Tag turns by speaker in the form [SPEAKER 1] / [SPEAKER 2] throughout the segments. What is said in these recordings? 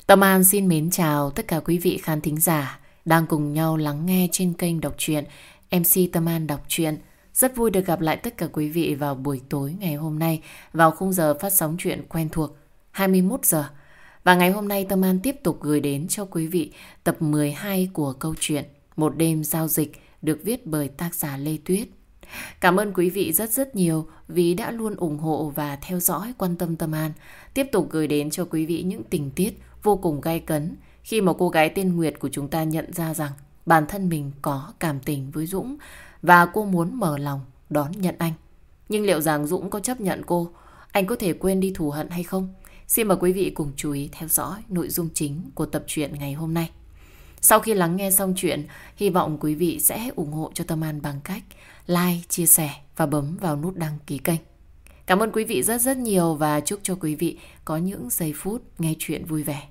[SPEAKER 1] Tâm An xin mến chào tất cả quý vị khán thính giả đang cùng nhau lắng nghe trên kênh đọc truyện MC Tâm An đọc truyện. Rất vui được gặp lại tất cả quý vị vào buổi tối ngày hôm nay vào khung giờ phát sóng truyện quen thuộc 21 giờ. Và ngày hôm nay Tâm An tiếp tục gửi đến cho quý vị tập 12 của câu chuyện Một đêm giao dịch được viết bởi tác giả Lê Tuyết. Cảm ơn quý vị rất nhiều vì đã luôn ủng hộ và theo dõi quan tâm Tâm An. Tiếp tục gửi đến cho quý vị những tình tiết vô cùng gay cấn khi mà cô gái tên Nguyệt của chúng ta nhận ra rằng bản thân mình có cảm tình với Dũng và cô muốn mở lòng đón nhận anh. Nhưng liệu rằng Dũng có chấp nhận cô? Anh có thể quên đi thù hận hay không? Xin mời quý vị cùng chú ý theo dõi nội dung chính của tập truyện ngày hôm nay. Sau khi lắng nghe xong chuyện, hy vọng quý vị sẽ ủng hộ cho Tâm An bằng cách like, chia sẻ và bấm vào nút đăng ký kênh. Cảm ơn quý vị rất nhiều và chúc cho quý vị có những giây phút nghe chuyện vui vẻ.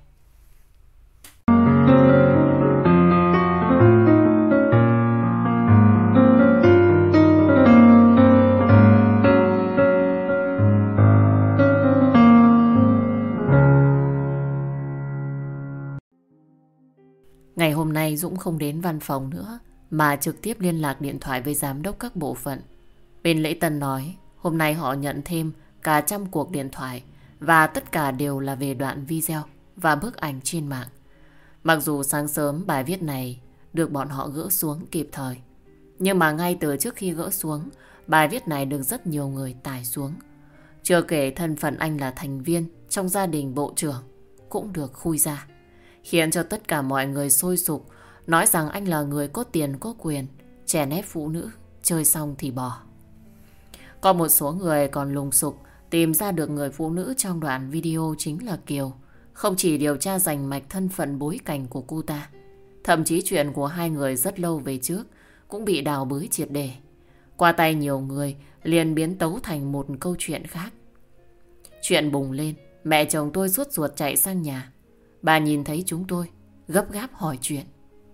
[SPEAKER 1] Ngày hôm nay Dũng không đến văn phòng nữa mà trực tiếp liên lạc điện thoại với giám đốc các bộ phận. Bên lễ tân nói hôm nay họ nhận thêm cả trăm cuộc điện thoại và tất cả đều là về đoạn video và bức ảnh trên mạng. Mặc dù sáng sớm bài viết này được bọn họ gỡ xuống kịp thời, nhưng mà ngay từ trước khi gỡ xuống, bài viết này được rất nhiều người tải xuống. Chưa kể thân phận anh là thành viên trong gia đình bộ trưởng cũng được khui ra, khiến cho tất cả mọi người sôi sục, nói rằng anh là người có tiền có quyền, chèn ép phụ nữ, chơi xong thì bỏ. Có một số người còn lùng sục tìm ra được người phụ nữ trong đoạn video chính là Kiều. Không chỉ điều tra rành mạch thân phận bối cảnh của cô ta, thậm chí chuyện của hai người rất lâu về trước cũng bị đào bới triệt để. Qua tay nhiều người liền biến tấu thành một câu chuyện khác. Chuyện bùng lên, mẹ chồng tôi sốt ruột chạy sang nhà. Bà nhìn thấy chúng tôi, gấp gáp hỏi chuyện.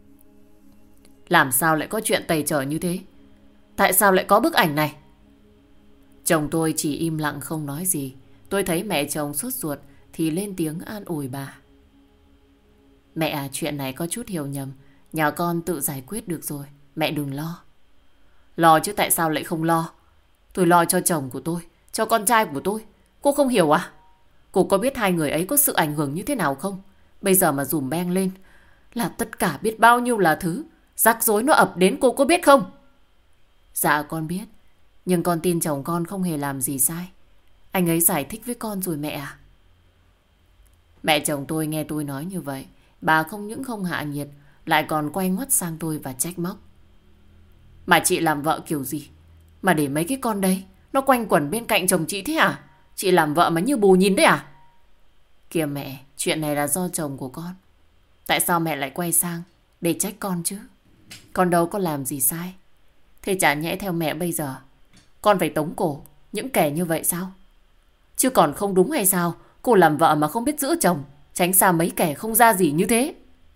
[SPEAKER 1] Làm sao lại có chuyện tày trở như thế? Tại sao lại có bức ảnh này? Chồng tôi chỉ im lặng không nói gì. Tôi thấy mẹ chồng sốt ruột thì lên tiếng an ủi bà. Mẹ à, chuyện này có chút hiểu nhầm, nhà con tự giải quyết được rồi, mẹ đừng lo. Lo chứ tại sao lại không lo? Tôi lo cho chồng của tôi, cho con trai của tôi. Cô không hiểu à? Cô có biết hai người ấy có sự ảnh hưởng như thế nào không? Bây giờ mà dùm beng lên là tất cả biết bao nhiêu là thứ rắc rối nó ập đến, cô có biết không? Dạ con biết, nhưng con tin chồng con không hề làm gì sai. Anh ấy giải thích với con rồi mẹ à. Mẹ chồng tôi nghe tôi nói như vậy, bà không những không hạ nhiệt, lại còn quay ngoắt sang tôi và trách móc. Mà chị làm vợ kiểu gì mà để mấy cái con đấy nó quanh quẩn bên cạnh chồng chị thế à? Chị làm vợ mà như bù nhìn đấy à? Kìa mẹ, chuyện này là do chồng của con. Tại sao mẹ lại quay sang để trách con chứ? Con đâu có làm gì sai. Thế chả nhẽ theo mẹ bây giờ con phải tống cổ những kẻ như vậy sao? Chứ còn không đúng hay sao? Cô làm vợ mà không biết giữ chồng, tránh xa mấy kẻ không ra gì như thế.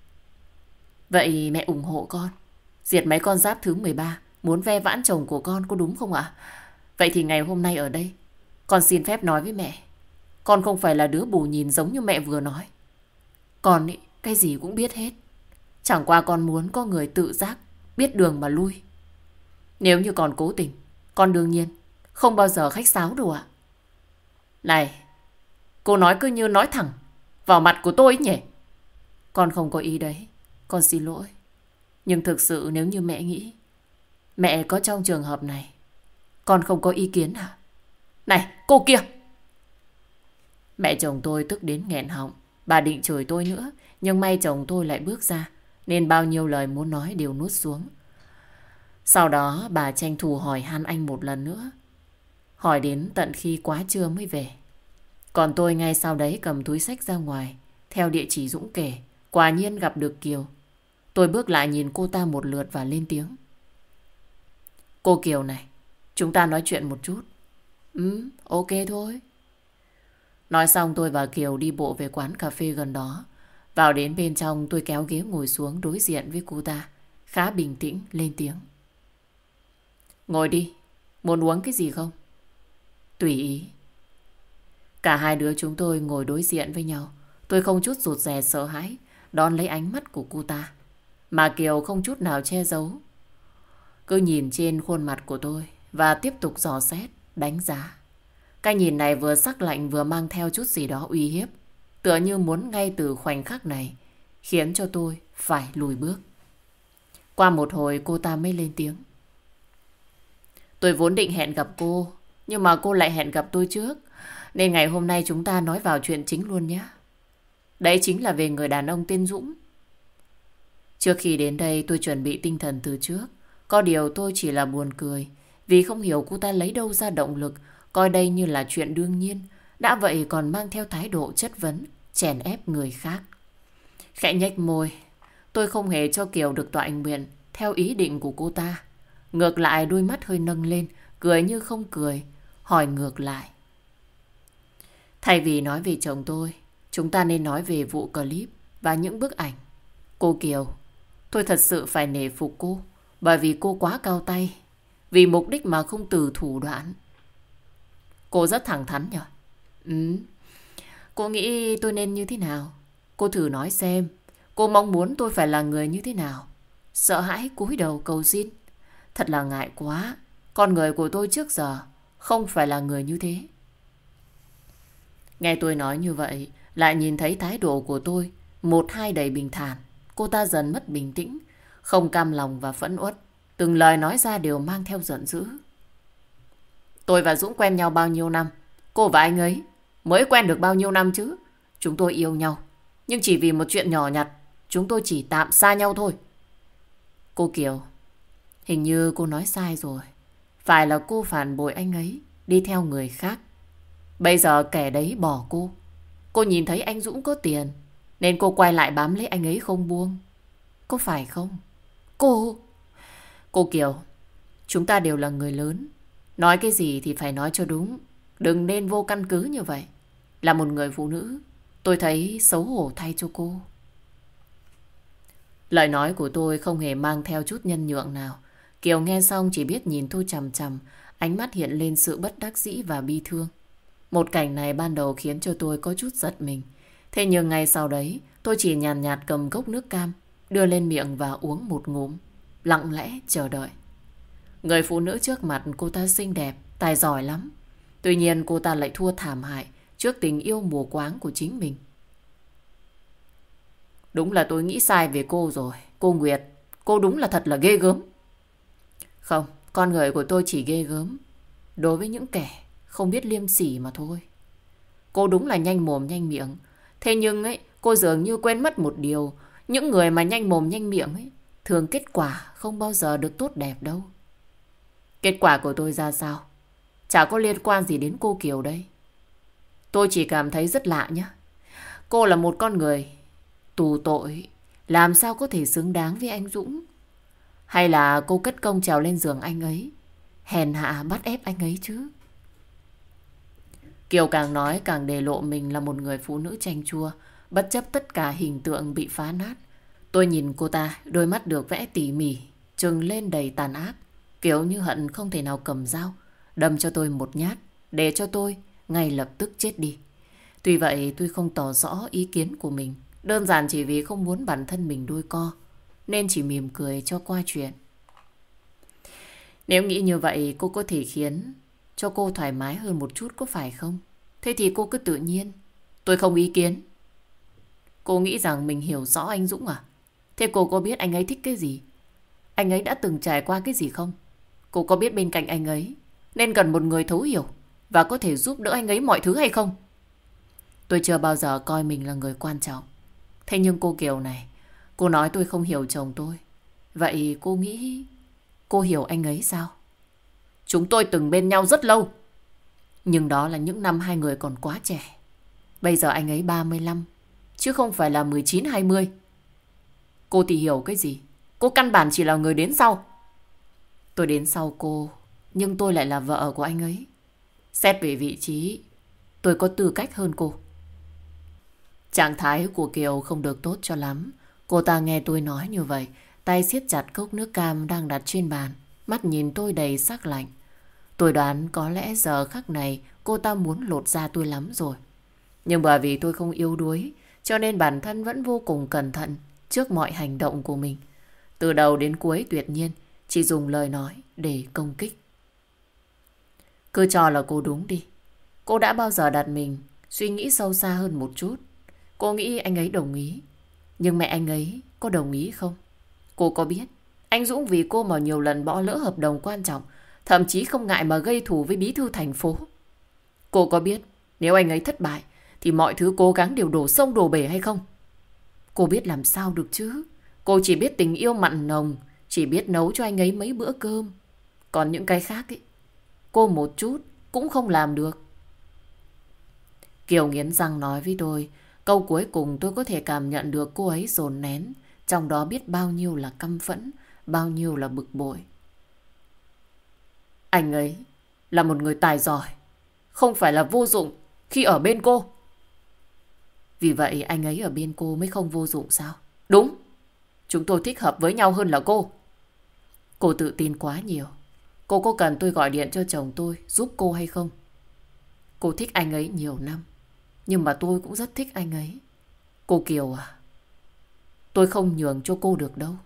[SPEAKER 1] Vậy mẹ ủng hộ con diệt mấy con giáp thứ 13 muốn ve vãn chồng của con, có đúng không ạ? Vậy thì ngày hôm nay ở đây con xin phép nói với mẹ, con không phải là đứa bù nhìn giống như mẹ vừa nói. Con ý, cái gì cũng biết hết. Chẳng qua con muốn có người tự giác, biết đường mà lui. Nếu như con cố tình, con đương nhiên không bao giờ khách sáo đâu ạ. Này, cô nói cứ như nói thẳng vào mặt của tôi ấy nhỉ? Con không có ý đấy, con xin lỗi. Nhưng thực sự nếu như mẹ nghĩ mẹ có trong trường hợp này, con không có ý kiến hả? Này, cô kia! Mẹ chồng tôi tức đến nghẹn họng. Bà định chửi tôi nữa, nhưng may chồng tôi lại bước ra, nên bao nhiêu lời muốn nói đều nuốt xuống. Sau đó bà tranh thủ hỏi han anh một lần nữa, hỏi đến tận khi quá trưa mới về. Còn tôi ngay sau đấy cầm túi xách ra ngoài, theo địa chỉ Dũng kể, quả nhiên gặp được Kiều. Tôi bước lại nhìn cô ta một lượt và lên tiếng. Cô Kiều này, chúng ta nói chuyện một chút. Ok thôi. Nói xong tôi và Kiều đi bộ về quán cà phê gần đó. Vào đến bên trong tôi kéo ghế ngồi xuống đối diện với cô ta, khá bình tĩnh lên tiếng. Ngồi đi, muốn uống cái gì không? Tùy ý. Cả hai đứa chúng tôi ngồi đối diện với nhau. Tôi không chút rụt rè sợ hãi, đón lấy ánh mắt của cô ta. Mà Kiều không chút nào che giấu. Cứ nhìn trên khuôn mặt của tôi và tiếp tục dò xét, đánh giá. Cái nhìn này vừa sắc lạnh vừa mang theo chút gì đó uy hiếp. Tựa như muốn ngay từ khoảnh khắc này khiến cho tôi phải lùi bước. Qua một hồi cô ta mới lên tiếng. Tôi vốn định hẹn gặp cô, nhưng mà cô lại hẹn gặp tôi trước. Nên ngày hôm nay chúng ta nói vào chuyện chính luôn nhé. Đấy chính là về người đàn ông tên Dũng. Trước khi đến đây tôi chuẩn bị tinh thần từ trước. Có điều tôi chỉ là buồn cười vì không hiểu cô ta lấy đâu ra động lực coi đây như là chuyện đương nhiên. Đã vậy còn mang theo thái độ chất vấn, chèn ép người khác. Khẽ nhếch môi, tôi không hề cho Kiều được tọa nguyện theo ý định của cô ta. Ngược lại đôi mắt hơi nâng lên, cười như không cười, hỏi ngược lại. Thay vì nói về chồng tôi, chúng ta nên nói về vụ clip và những bức ảnh. Cô Kiều, tôi thật sự phải nể phục cô, bởi vì cô quá cao tay, vì mục đích mà không từ thủ đoạn. Cô rất thẳng thắn nhỉ? Cô nghĩ tôi nên như thế nào? Cô thử nói xem, cô mong muốn tôi phải là người như thế nào? Sợ hãi cúi đầu cầu xin? Thật là ngại quá, con người của tôi trước giờ không phải là người như thế. Nghe tôi nói như vậy, lại nhìn thấy thái độ của tôi một hai đầy bình thản, cô ta dần mất bình tĩnh, không cam lòng và phẫn uất. Từng lời nói ra đều mang theo giận dữ. Tôi và Dũng quen nhau bao nhiêu năm? Cô và anh ấy mới quen được bao nhiêu năm chứ? Chúng tôi yêu nhau, nhưng chỉ vì một chuyện nhỏ nhặt, chúng tôi chỉ tạm xa nhau thôi. Cô Kiều, hình như cô nói sai rồi. Phải là cô phản bội anh ấy, đi theo người khác. Bây giờ kẻ đấy bỏ cô. Cô nhìn thấy anh Dũng có tiền, nên cô quay lại bám lấy anh ấy không buông. Có phải không? Cô Kiều, chúng ta đều là người lớn. Nói cái gì thì phải nói cho đúng. Đừng nên vô căn cứ như vậy. Là một người phụ nữ, tôi thấy xấu hổ thay cho cô. Lời nói của tôi không hề mang theo chút nhân nhượng nào. Kiều nghe xong chỉ biết nhìn tôi chằm chằm, ánh mắt hiện lên sự bất đắc dĩ và bi thương. Một cảnh này ban đầu khiến cho tôi có chút giật mình. Thế nhưng ngay sau đấy, tôi chỉ nhàn nhạt cầm cốc nước cam, đưa lên miệng và uống một ngụm, lặng lẽ chờ đợi. Người phụ nữ trước mặt cô ta xinh đẹp, tài giỏi lắm. Tuy nhiên cô ta lại thua thảm hại trước tình yêu mù quáng của chính mình. Đúng là tôi nghĩ sai về cô rồi. Cô Nguyệt, cô đúng là thật là ghê gớm. Không, con người của tôi chỉ ghê gớm đối với những kẻ không biết liêm sỉ mà thôi. Cô đúng là nhanh mồm nhanh miệng. Thế nhưng ấy, cô dường như quên mất một điều. Những người mà nhanh mồm nhanh miệng ấy, thường kết quả không bao giờ được tốt đẹp đâu. Kết quả của tôi ra sao? Chả có liên quan gì đến cô Kiều đây. Tôi chỉ cảm thấy rất lạ nhé. Cô là một con người tù tội, làm sao có thể xứng đáng với anh Dũng? Hay là cô cất công trèo lên giường anh ấy, hèn hạ bắt ép anh ấy chứ? Kiều càng nói càng đề lộ mình là một người phụ nữ chanh chua, bất chấp tất cả hình tượng bị phá nát. Tôi nhìn cô ta, đôi mắt được vẽ tỉ mỉ, trừng lên đầy tàn ác, kiểu như hận không thể nào cầm dao đâm cho tôi một nhát, để cho tôi ngay lập tức chết đi. Tuy vậy tôi không tỏ rõ ý kiến của mình, đơn giản chỉ vì không muốn bản thân mình đôi co, nên chỉ mỉm cười cho qua chuyện. Nếu nghĩ như vậy cô có thể khiến cho cô thoải mái hơn một chút có phải không? Thế thì cô cứ tự nhiên, tôi không ý kiến. Cô nghĩ rằng mình hiểu rõ anh Dũng à? Thế cô có biết anh ấy thích cái gì? Anh ấy đã từng trải qua cái gì không? Cô có biết bên cạnh anh ấy nên cần một người thấu hiểu và có thể giúp đỡ anh ấy mọi thứ hay không? Tôi chưa bao giờ coi mình là người quan trọng. Thế nhưng cô Kiều này, cô nói tôi không hiểu chồng tôi. Vậy cô nghĩ cô hiểu anh ấy sao? Chúng tôi từng bên nhau rất lâu. Nhưng đó là những năm hai người còn quá trẻ. Bây giờ anh ấy 35, chứ không phải là 19-20. Cô thì hiểu cái gì? Cô căn bản chỉ là người đến sau. Tôi đến sau cô, nhưng tôi lại là vợ của anh ấy. Xét về vị trí, tôi có tư cách hơn cô. Trạng thái của Kiều không được tốt cho lắm. Cô ta nghe tôi nói như vậy, tay siết chặt cốc nước cam đang đặt trên bàn, mắt nhìn tôi đầy sắc lạnh. Tôi đoán có lẽ giờ khắc này cô ta muốn lột da tôi lắm rồi. Nhưng bởi vì tôi không yếu đuối, cho nên bản thân vẫn vô cùng cẩn thận trước mọi hành động của mình. Từ đầu đến cuối tuyệt nhiên chỉ dùng lời nói để công kích. Cứ cho là cô đúng đi. Cô đã bao giờ đặt mình suy nghĩ sâu xa hơn một chút? Cô nghĩ anh ấy đồng ý. Nhưng mẹ anh ấy có đồng ý không? Cô có biết anh Dũng vì cô mà nhiều lần bỏ lỡ hợp đồng quan trọng, thậm chí không ngại mà gây thù với bí thư thành phố? Cô có biết nếu anh ấy thất bại thì mọi thứ cố gắng đều đổ sông đổ bể hay không? Cô biết làm sao được chứ? Cô chỉ biết tình yêu mặn nồng, chỉ biết nấu cho anh ấy mấy bữa cơm. Còn những cái khác ấy, cô một chút cũng không làm được. Kiều nghiến răng nói với tôi. Câu cuối cùng tôi có thể cảm nhận được cô ấy dồn nén, trong đó biết bao nhiêu là căm phẫn, bao nhiêu là bực bội. Anh ấy là một người tài giỏi, không phải là vô dụng khi ở bên cô. Vì vậy anh ấy ở bên cô mới không vô dụng sao? Đúng, chúng tôi thích hợp với nhau hơn là cô. Cô tự tin quá nhiều. Cô có cần tôi gọi điện cho chồng tôi giúp cô hay không? Cô thích anh ấy nhiều năm, nhưng mà tôi cũng rất thích anh ấy. Cô Kiều à, tôi không nhường cho cô được đâu.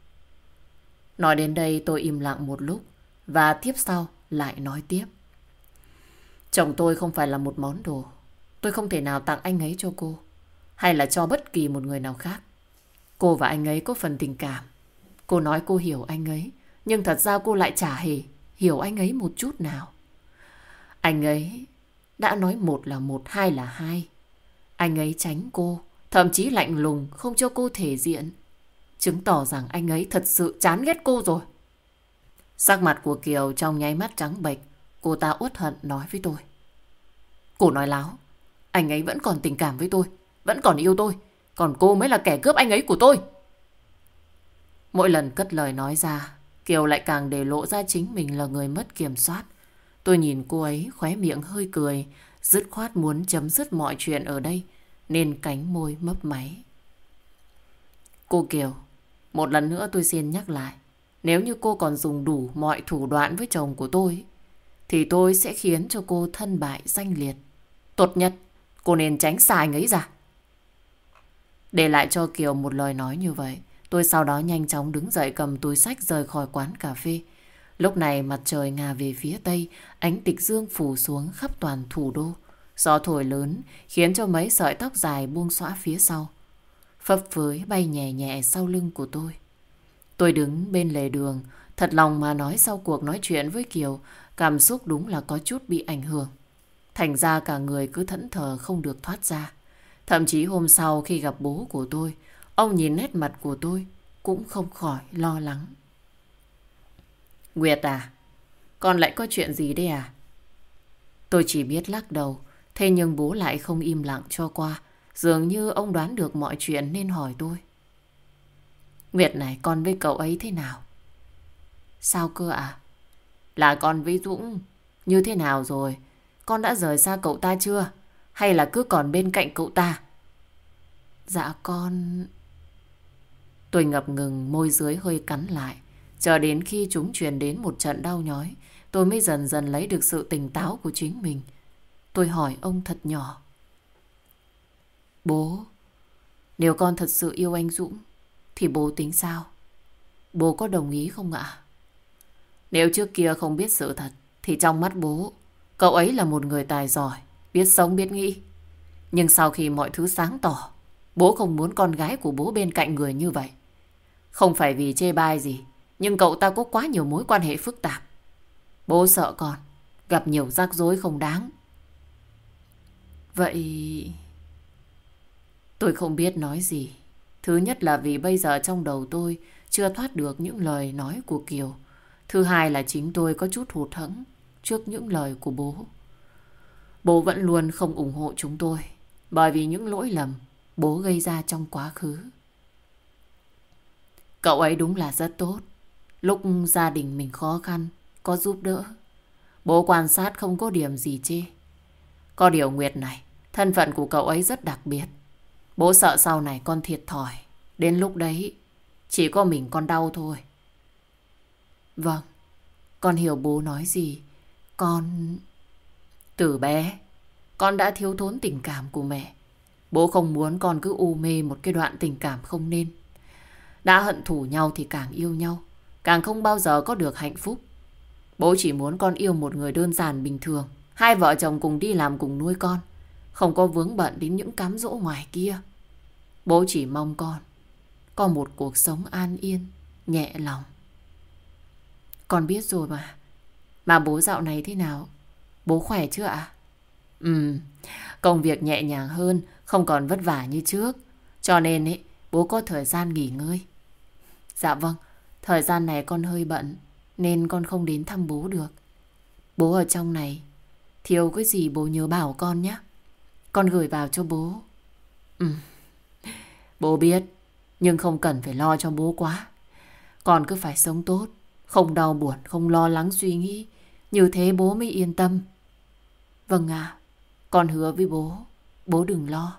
[SPEAKER 1] Nói đến đây tôi im lặng một lúc và tiếp sau lại nói tiếp. Chồng tôi không phải là một món đồ. Tôi không thể nào tặng anh ấy cho cô, hay là cho bất kỳ một người nào khác. Cô và anh ấy có phần tình cảm. Cô nói cô hiểu anh ấy, nhưng thật ra cô lại chả hề hiểu anh ấy một chút nào. Anh ấy đã nói một là một, hai là hai. Anh ấy tránh cô, thậm chí lạnh lùng không cho cô thể diện, chứng tỏ rằng anh ấy thật sự chán ghét cô rồi. Sắc mặt của Kiều trong nháy mắt trắng bệch. Cô ta uất hận nói với tôi. Cô nói láo. Anh ấy vẫn còn tình cảm với tôi, vẫn còn yêu tôi. Còn cô mới là kẻ cướp anh ấy của tôi. Mỗi lần cất lời nói ra, Kiều lại càng để lộ ra chính mình là người mất kiểm soát. Tôi nhìn cô ấy khóe miệng hơi cười, dứt khoát muốn chấm dứt mọi chuyện ở đây, nên cánh môi mấp máy. Cô Kiều, một lần nữa tôi xin nhắc lại. Nếu như cô còn dùng đủ mọi thủ đoạn với chồng của tôi, thì tôi sẽ khiến cho cô thân bại danh liệt. Tốt nhất, cô nên tránh xa anh ấy ra. Để lại cho Kiều một lời nói như vậy, tôi sau đó nhanh chóng đứng dậy cầm túi xách rời khỏi quán cà phê. Lúc này mặt trời ngả về phía tây, ánh tịch dương phủ xuống khắp toàn thủ đô. Gió thổi lớn khiến cho mấy sợi tóc dài buông xõa phía sau, phấp phới bay nhẹ nhẹ sau lưng của tôi. Tôi đứng bên lề đường, thật lòng mà nói sau cuộc nói chuyện với Kiều, cảm xúc đúng là có chút bị ảnh hưởng. Thành ra cả người cứ thẫn thờ không được thoát ra. Thậm chí hôm sau khi gặp bố của tôi, ông nhìn nét mặt của tôi cũng không khỏi lo lắng. Nguyệt à, con lại có chuyện gì đây à? Tôi chỉ biết lắc đầu, thế nhưng bố lại không im lặng cho qua. Dường như ông đoán được mọi chuyện nên hỏi tôi. Nguyệt này, con với cậu ấy thế nào? Sao cơ à? Là con với Dũng như thế nào rồi? Con đã rời xa cậu ta chưa? Hay là cứ còn bên cạnh cậu ta? Dạ con... Tôi ngập ngừng, môi dưới hơi cắn lại. Chờ đến khi chúng truyền đến một trận đau nhói, tôi mới dần dần lấy được sự tỉnh táo của chính mình. Tôi hỏi ông thật nhỏ. Bố, nếu con thật sự yêu anh Dũng, thì bố tính sao? Bố có đồng ý không ạ? Nếu trước kia không biết sự thật, thì trong mắt bố, cậu ấy là một người tài giỏi, biết sống biết nghĩ. Nhưng sau khi mọi thứ sáng tỏ, bố không muốn con gái của bố bên cạnh người như vậy. Không phải vì chê bai gì, nhưng cậu ta có quá nhiều mối quan hệ phức tạp. Bố sợ con gặp nhiều rắc rối không đáng. Vậy... Tôi không biết nói gì. Thứ nhất là vì bây giờ trong đầu tôi chưa thoát được những lời nói của Kiều. Thứ hai là chính tôi có chút hụt hẫng trước những lời của bố. Bố vẫn luôn không ủng hộ chúng tôi bởi vì những lỗi lầm bố gây ra trong quá khứ. Cậu ấy đúng là rất tốt. Lúc gia đình mình khó khăn, có giúp đỡ. Bố quan sát không có điểm gì chê. Có điều Nguyệt này, thân phận của cậu ấy rất đặc biệt. Bố sợ sau này con thiệt thòi. Đến lúc đấy, chỉ có mình con đau thôi. Vâng, con hiểu bố nói gì. Con... Từ bé, con đã thiếu thốn tình cảm của mẹ. Bố không muốn con cứ u mê một cái đoạn tình cảm không nên. Đã hận thù nhau thì càng yêu nhau, càng không bao giờ có được hạnh phúc. Bố chỉ muốn con yêu một người đơn giản bình thường. Hai vợ chồng cùng đi làm cùng nuôi con, không có vướng bận đến những cám dỗ ngoài kia. Bố chỉ mong con có một cuộc sống an yên, nhẹ lòng. Con biết rồi mà. Mà bố dạo này thế nào? Bố khỏe chưa ạ? Công việc nhẹ nhàng hơn, không còn vất vả như trước. Cho nên bố có thời gian nghỉ ngơi. Dạ vâng, thời gian này con hơi bận nên con không đến thăm bố được. Bố ở trong này, thiếu cái gì bố nhớ bảo con nhé. Con gửi vào cho bố. Bố biết, nhưng không cần phải lo cho bố quá. Con cứ phải sống tốt, không đau buồn, không lo lắng suy nghĩ. Như thế bố mới yên tâm. Vâng ạ, con hứa với bố đừng lo.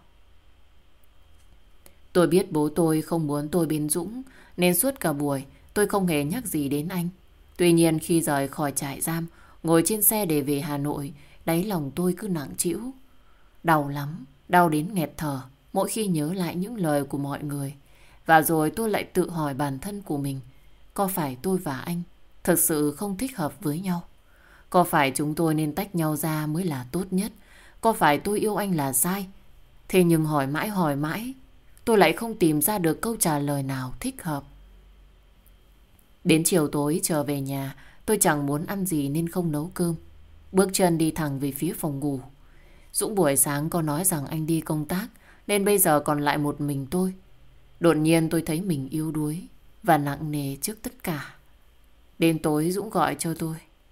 [SPEAKER 1] Tôi biết bố tôi không muốn tôi bên Dũng, nên suốt cả buổi tôi không hề nhắc gì đến anh. Tuy nhiên khi rời khỏi trại giam, ngồi trên xe để về Hà Nội, đáy lòng tôi cứ nặng trĩu. Đau lắm, đau đến nghẹt thở mỗi khi nhớ lại những lời của mọi người. Và rồi tôi lại tự hỏi bản thân của mình, có phải tôi và anh thực sự không thích hợp với nhau? Có phải chúng tôi nên tách nhau ra mới là tốt nhất? Có phải tôi yêu anh là sai? Thế nhưng hỏi mãi, tôi lại không tìm ra được câu trả lời nào thích hợp. Đến chiều tối trở về nhà, tôi chẳng muốn ăn gì nên không nấu cơm. Bước chân đi thẳng về phía phòng ngủ. Dũng buổi sáng có nói rằng anh đi công tác, nên bây giờ còn lại một mình tôi. Đột nhiên tôi thấy mình yếu đuối và nặng nề trước tất cả. Đến tối Dũng gọi cho tôi.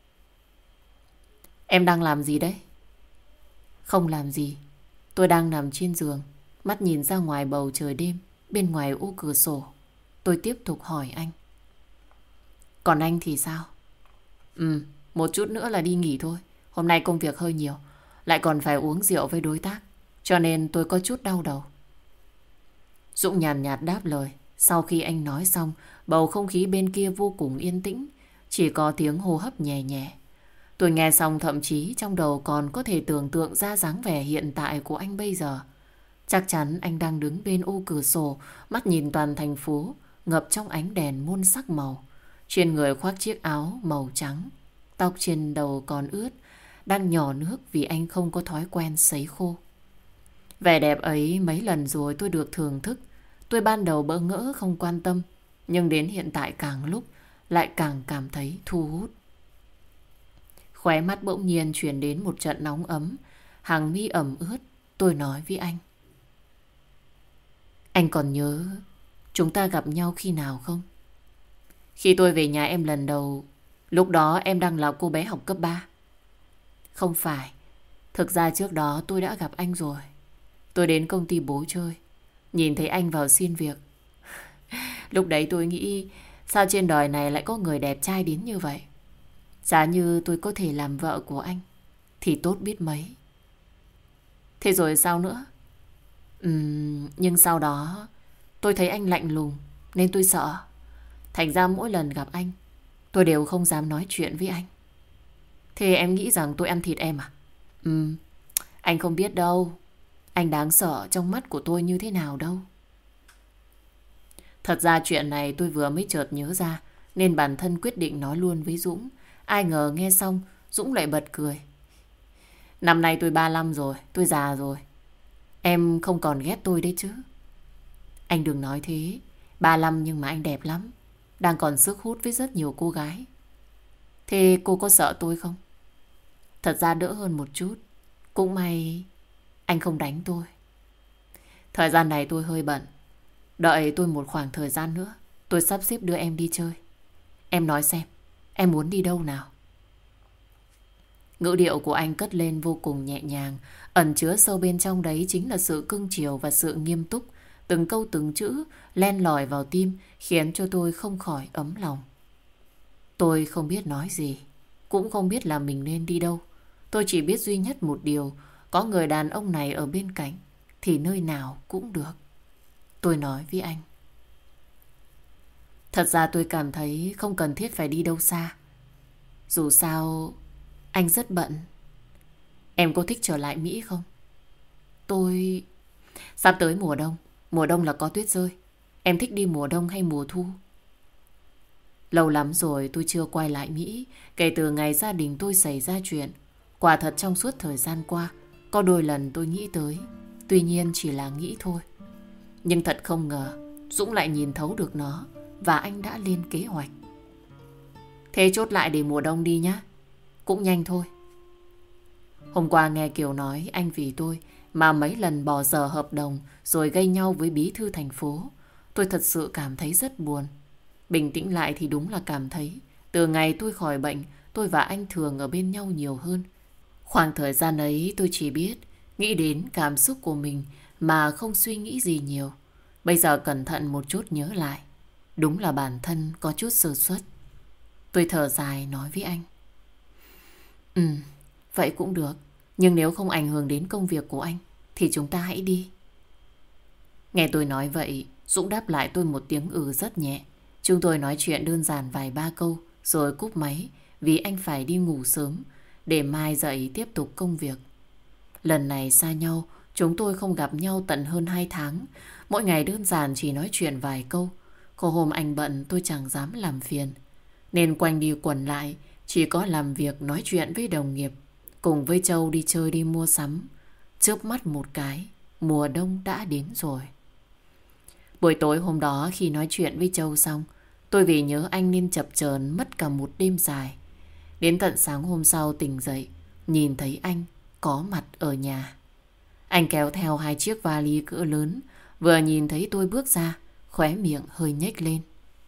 [SPEAKER 1] Em đang làm gì đấy? Không làm gì. Tôi đang nằm trên giường, mắt nhìn ra ngoài bầu trời đêm, bên ngoài ô cửa sổ. Tôi tiếp tục hỏi anh. Còn anh thì sao? Một chút nữa là đi nghỉ thôi. Hôm nay công việc hơi nhiều, lại còn phải uống rượu với đối tác, cho nên tôi có chút đau đầu. Dũng nhàn nhạt đáp lời. Sau khi anh nói xong, bầu không khí bên kia vô cùng yên tĩnh, chỉ có tiếng hô hấp nhẹ nhẹ. Tôi nghe xong thậm chí trong đầu còn có thể tưởng tượng ra dáng vẻ hiện tại của anh bây giờ. Chắc chắn anh đang đứng bên ô cửa sổ, mắt nhìn toàn thành phố, ngập trong ánh đèn muôn sắc màu. Trên người khoác chiếc áo màu trắng, tóc trên đầu còn ướt, đang nhỏ nước vì anh không có thói quen sấy khô. Vẻ đẹp ấy mấy lần rồi tôi được thưởng thức. Tôi ban đầu bỡ ngỡ không quan tâm, nhưng đến hiện tại càng lúc lại càng cảm thấy thu hút. Khóe mắt bỗng nhiên chuyển đến một trận nóng ấm, hàng mi ẩm ướt. Tôi nói với anh. Anh còn nhớ chúng ta gặp nhau khi nào không? Khi tôi về nhà em lần đầu, lúc đó em đang là cô bé học cấp 3. Không phải, thực ra trước đó tôi đã gặp anh rồi. Tôi đến công ty bố chơi, nhìn thấy anh vào xin việc. Lúc đấy tôi nghĩ, sao trên đời này lại có người đẹp trai đến như vậy? Giá như tôi có thể làm vợ của anh thì tốt biết mấy. Thế rồi sao nữa? Nhưng sau đó tôi thấy anh lạnh lùng nên tôi sợ. Thành ra mỗi lần gặp anh, tôi đều không dám nói chuyện với anh. Thế em nghĩ rằng tôi ăn thịt em à? Anh không biết đâu. Anh đáng sợ trong mắt của tôi như thế nào đâu. Thật ra chuyện này tôi vừa mới chợt nhớ ra, nên bản thân quyết định nói luôn với Dũng. Ai ngờ nghe xong Dũng lại bật cười. Năm nay tôi 35 rồi, tôi già rồi. Em không còn ghét tôi đấy chứ? Anh đừng nói thế. 35 nhưng mà anh đẹp lắm, đang còn sức hút với rất nhiều cô gái. Thế cô có sợ tôi không? Thật ra đỡ hơn một chút. Cũng may anh không đánh tôi. Thời gian này tôi hơi bận. Đợi tôi một khoảng thời gian nữa, tôi sắp xếp đưa em đi chơi. Em nói xem, em muốn đi đâu nào? Ngữ điệu của anh cất lên vô cùng nhẹ nhàng, ẩn chứa sâu bên trong đấy chính là sự cưng chiều và sự nghiêm túc. Từng câu từng chữ len lỏi vào tim, khiến cho tôi không khỏi ấm lòng. Tôi không biết nói gì, cũng không biết là mình nên đi đâu. Tôi chỉ biết duy nhất một điều, có người đàn ông này ở bên cạnh thì nơi nào cũng được. Tôi nói với anh. Thật ra tôi cảm thấy không cần thiết phải đi đâu xa. Dù sao anh rất bận. Em có thích trở lại Mỹ không? Tôi Sắp tới mùa đông. Mùa đông là có tuyết rơi. Em thích đi mùa đông hay mùa thu? Lâu lắm rồi tôi chưa quay lại Mỹ. Kể từ ngày gia đình tôi xảy ra chuyện. Quả thật trong suốt thời gian qua, có đôi lần tôi nghĩ tới. Tuy nhiên chỉ là nghĩ thôi. Nhưng thật không ngờ Dũng lại nhìn thấu được nó. Và anh đã lên kế hoạch. Thế chốt lại để mùa đông đi nhá. Cũng nhanh thôi. Hôm qua nghe Kiều nói anh vì tôi mà mấy lần bỏ dở hợp đồng rồi gây nhau với bí thư thành phố. Tôi thật sự cảm thấy rất buồn. Bình tĩnh lại thì đúng là cảm thấy từ ngày tôi khỏi bệnh, tôi và anh thường ở bên nhau nhiều hơn. Khoảng thời gian ấy tôi chỉ biết nghĩ đến cảm xúc của mình mà không suy nghĩ gì nhiều. Bây giờ cẩn thận một chút nhớ lại, đúng là bản thân có chút sơ suất. Tôi thở dài nói với anh. Vậy cũng được. Nhưng nếu không ảnh hưởng đến công việc của anh thì chúng ta hãy đi. Nghe tôi nói vậy, Dũng đáp lại tôi một tiếng rất nhẹ. Chúng tôi nói chuyện đơn giản vài ba câu rồi cúp máy vì anh phải đi ngủ sớm để mai dậy tiếp tục công việc. Lần này xa nhau, chúng tôi không gặp nhau tận hơn 2 tháng. Mỗi ngày đơn giản chỉ nói chuyện vài câu. Có hôm anh bận tôi chẳng dám làm phiền. Nên quanh đi quẩn lại, chỉ có làm việc nói chuyện với đồng nghiệp. Cùng với Châu đi chơi đi mua sắm. Chớp mắt một cái, mùa đông đã đến rồi. Buổi tối hôm đó khi nói chuyện với Châu xong, tôi vì nhớ anh nên chập chờn mất cả một đêm dài. Đến tận sáng hôm sau tỉnh dậy, nhìn thấy anh có mặt ở nhà. Anh kéo theo 2 chiếc vali cỡ lớn, vừa nhìn thấy tôi bước ra, khóe miệng hơi nhếch lên.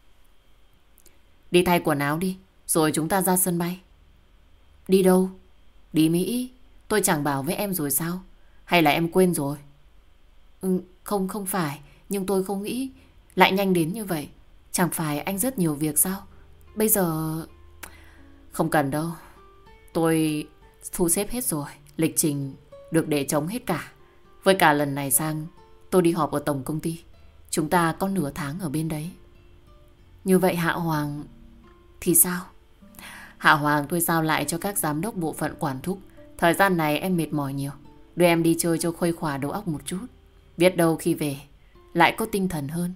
[SPEAKER 1] Đi thay quần áo đi, rồi chúng ta ra sân bay. Đi đâu? Đi Mỹ. Tôi chẳng bảo với em rồi sao? Hay là em quên rồi? Không phải. Nhưng tôi không nghĩ lại nhanh đến như vậy. Chẳng phải anh rất nhiều việc sao? Bây giờ... Không cần đâu. Tôi thu xếp hết rồi. Lịch trình được để trống hết cả. Với cả lần này sang tôi đi họp ở tổng công ty. Chúng ta có nửa tháng ở bên đấy. Như vậy Hạ Hoàng thì sao? Hạ Hoàng tôi giao lại cho các giám đốc bộ phận quản thúc. Thời gian này em mệt mỏi nhiều. Đưa em đi chơi cho khuây khỏa đầu óc một chút. Biết đâu khi về lại có tinh thần hơn.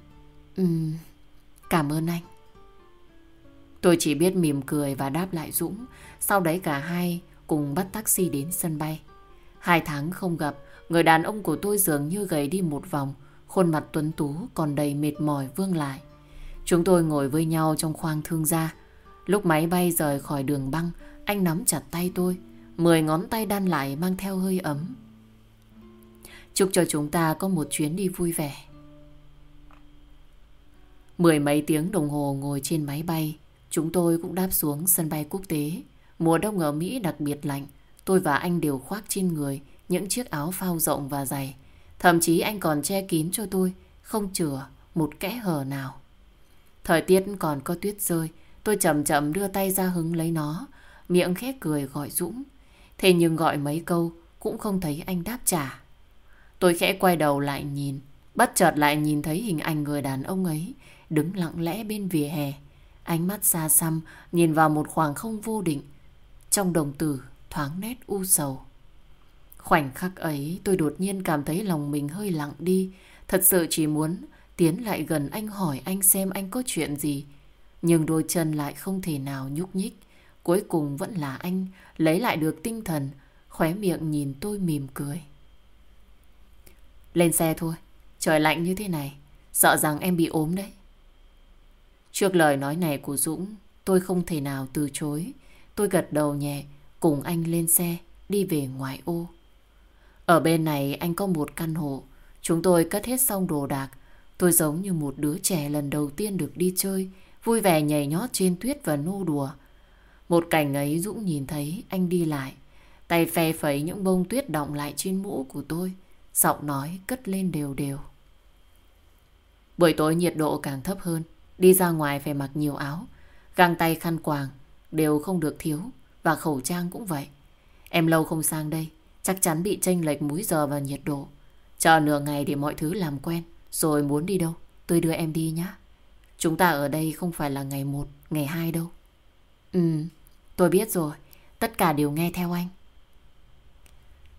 [SPEAKER 1] Cảm ơn anh. Tôi chỉ biết mỉm cười và đáp lại Dũng. Sau đấy cả hai cùng bắt taxi đến sân bay. 2 tháng không gặp, người đàn ông của tôi dường như gầy đi một vòng. Khuôn mặt tuấn tú còn đầy mệt mỏi vương lại. Chúng tôi ngồi với nhau trong khoang thương gia. Lúc máy bay rời khỏi đường băng, anh nắm chặt tay tôi. 10 ngón tay đan lại mang theo hơi ấm. Chúc cho chúng ta có một chuyến đi vui vẻ. 10 mấy tiếng đồng hồ ngồi trên máy bay, chúng tôi cũng đáp xuống sân bay quốc tế. Mùa đông ở Mỹ đặc biệt lạnh. Tôi và anh đều khoác trên người những chiếc áo phao rộng và dày. Thậm chí anh còn che kín cho tôi, không chừa một kẽ hở nào. Thời tiết còn có tuyết rơi. Tôi chậm chậm đưa tay ra hứng lấy nó, miệng khẽ cười gọi Dũng. Thế nhưng gọi mấy câu cũng không thấy anh đáp trả. Tôi khẽ quay đầu lại nhìn, bất chợt lại nhìn thấy hình ảnh người đàn ông ấy đứng lặng lẽ bên vỉa hè. Ánh mắt xa xăm nhìn vào một khoảng không vô định. Trong đồng tử thoáng nét u sầu. Khoảnh khắc ấy tôi đột nhiên cảm thấy lòng mình hơi lặng đi. Thật sự chỉ muốn tiến lại gần anh hỏi anh xem anh có chuyện gì. Nhưng đôi chân lại không thể nào nhúc nhích. Cuối cùng vẫn là anh lấy lại được tinh thần, khóe miệng nhìn tôi mỉm cười. Lên xe thôi, trời lạnh như thế này, sợ rằng em bị ốm đấy. Trước lời nói này của Dũng, tôi không thể nào từ chối. Tôi gật đầu nhẹ, cùng anh lên xe, đi về ngoại ô. Ở bên này anh có một căn hộ. Chúng tôi cất hết xong đồ đạc. Tôi giống như một đứa trẻ lần đầu tiên được đi chơi, vui vẻ nhảy nhót trên tuyết và nô đùa. Một cảnh ấy Dũng nhìn thấy anh đi lại, tay phe phẩy những bông tuyết đọng lại trên mũ của tôi. Giọng nói cất lên đều đều. Buổi tối nhiệt độ càng thấp hơn, đi ra ngoài phải mặc nhiều áo. Găng tay khăn quàng đều không được thiếu, và khẩu trang cũng vậy. Em lâu không sang đây, chắc chắn bị chênh lệch múi giờ và nhiệt độ. Chờ nửa ngày để mọi thứ làm quen, rồi muốn đi đâu tôi đưa em đi nhé. Chúng ta ở đây không phải là ngày 1, ngày 2 đâu. Tôi biết rồi, tất cả đều nghe theo anh.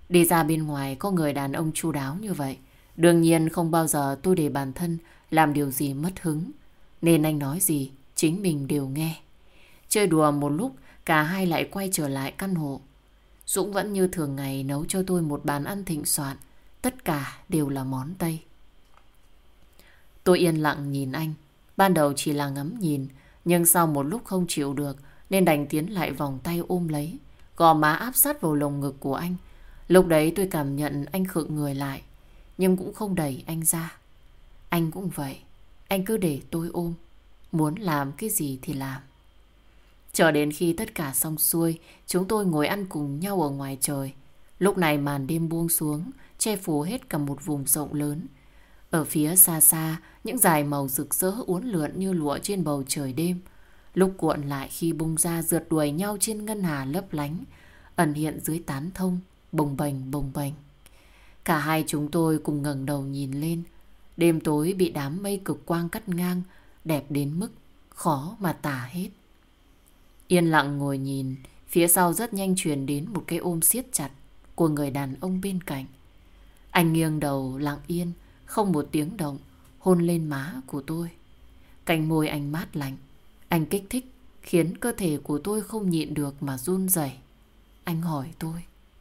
[SPEAKER 1] Đi ra bên ngoài có người đàn ông chu đáo như vậy. Đương nhiên không bao giờ tôi để bản thân làm điều gì mất hứng. Nên anh nói gì, chính mình đều nghe. Chơi đùa một lúc, cả hai lại quay trở lại căn hộ. Dũng vẫn như thường ngày nấu cho tôi một bàn ăn thịnh soạn. Tất cả đều là món Tây. Tôi yên lặng nhìn anh. Ban đầu chỉ là ngắm nhìn, nhưng sau một lúc không chịu được nên đành tiến lại vòng tay ôm lấy, gò má áp sát vào lồng ngực của anh. Lúc đấy tôi cảm nhận anh khựng người lại, nhưng cũng không đẩy anh ra. Anh cũng vậy, anh cứ để tôi ôm, muốn làm cái gì thì làm. Chờ đến khi tất cả xong xuôi, chúng tôi ngồi ăn cùng nhau ở ngoài trời. Lúc này màn đêm buông xuống, che phủ hết cả một vùng rộng lớn. Ở phía xa xa, những dải màu rực rỡ uốn lượn như lụa trên bầu trời đêm. Lúc cuộn lại khi bung ra rượt đuổi nhau trên ngân hà lấp lánh, ẩn hiện dưới tán thông, bồng bềnh bồng bềnh. Cả hai chúng tôi cùng ngẩng đầu nhìn lên. Đêm tối bị đám mây cực quang cắt ngang, đẹp đến mức khó mà tả hết. Yên lặng ngồi nhìn, phía sau rất nhanh truyền đến một cái ôm siết chặt của người đàn ông bên cạnh. Anh nghiêng đầu lặng yên, không một tiếng động, hôn lên má của tôi. Cánh môi anh mát lạnh. Anh kích thích, khiến cơ thể của tôi không nhịn được mà run rẩy. Anh hỏi tôi: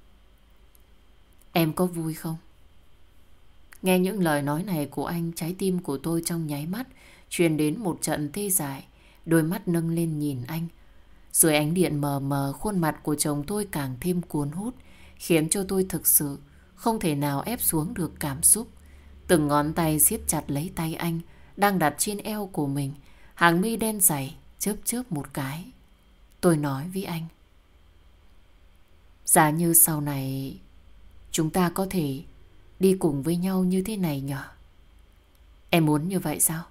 [SPEAKER 1] em có vui không? Nghe những lời nói này của anh, trái tim của tôi trong nháy mắt truyền đến một trận tê dại. Đôi mắt nâng lên nhìn anh. Dưới ánh điện mờ mờ, khuôn mặt của chồng tôi càng thêm cuốn hút, khiến cho tôi thực sự không thể nào ép xuống được cảm xúc. Từng ngón tay siết chặt lấy tay anh đang đặt trên eo của mình. Hàng mi đen dày chớp chớp một cái. Tôi nói với anh: giả như sau này chúng ta có thể đi cùng với nhau như thế này nhở? Em muốn như vậy sao?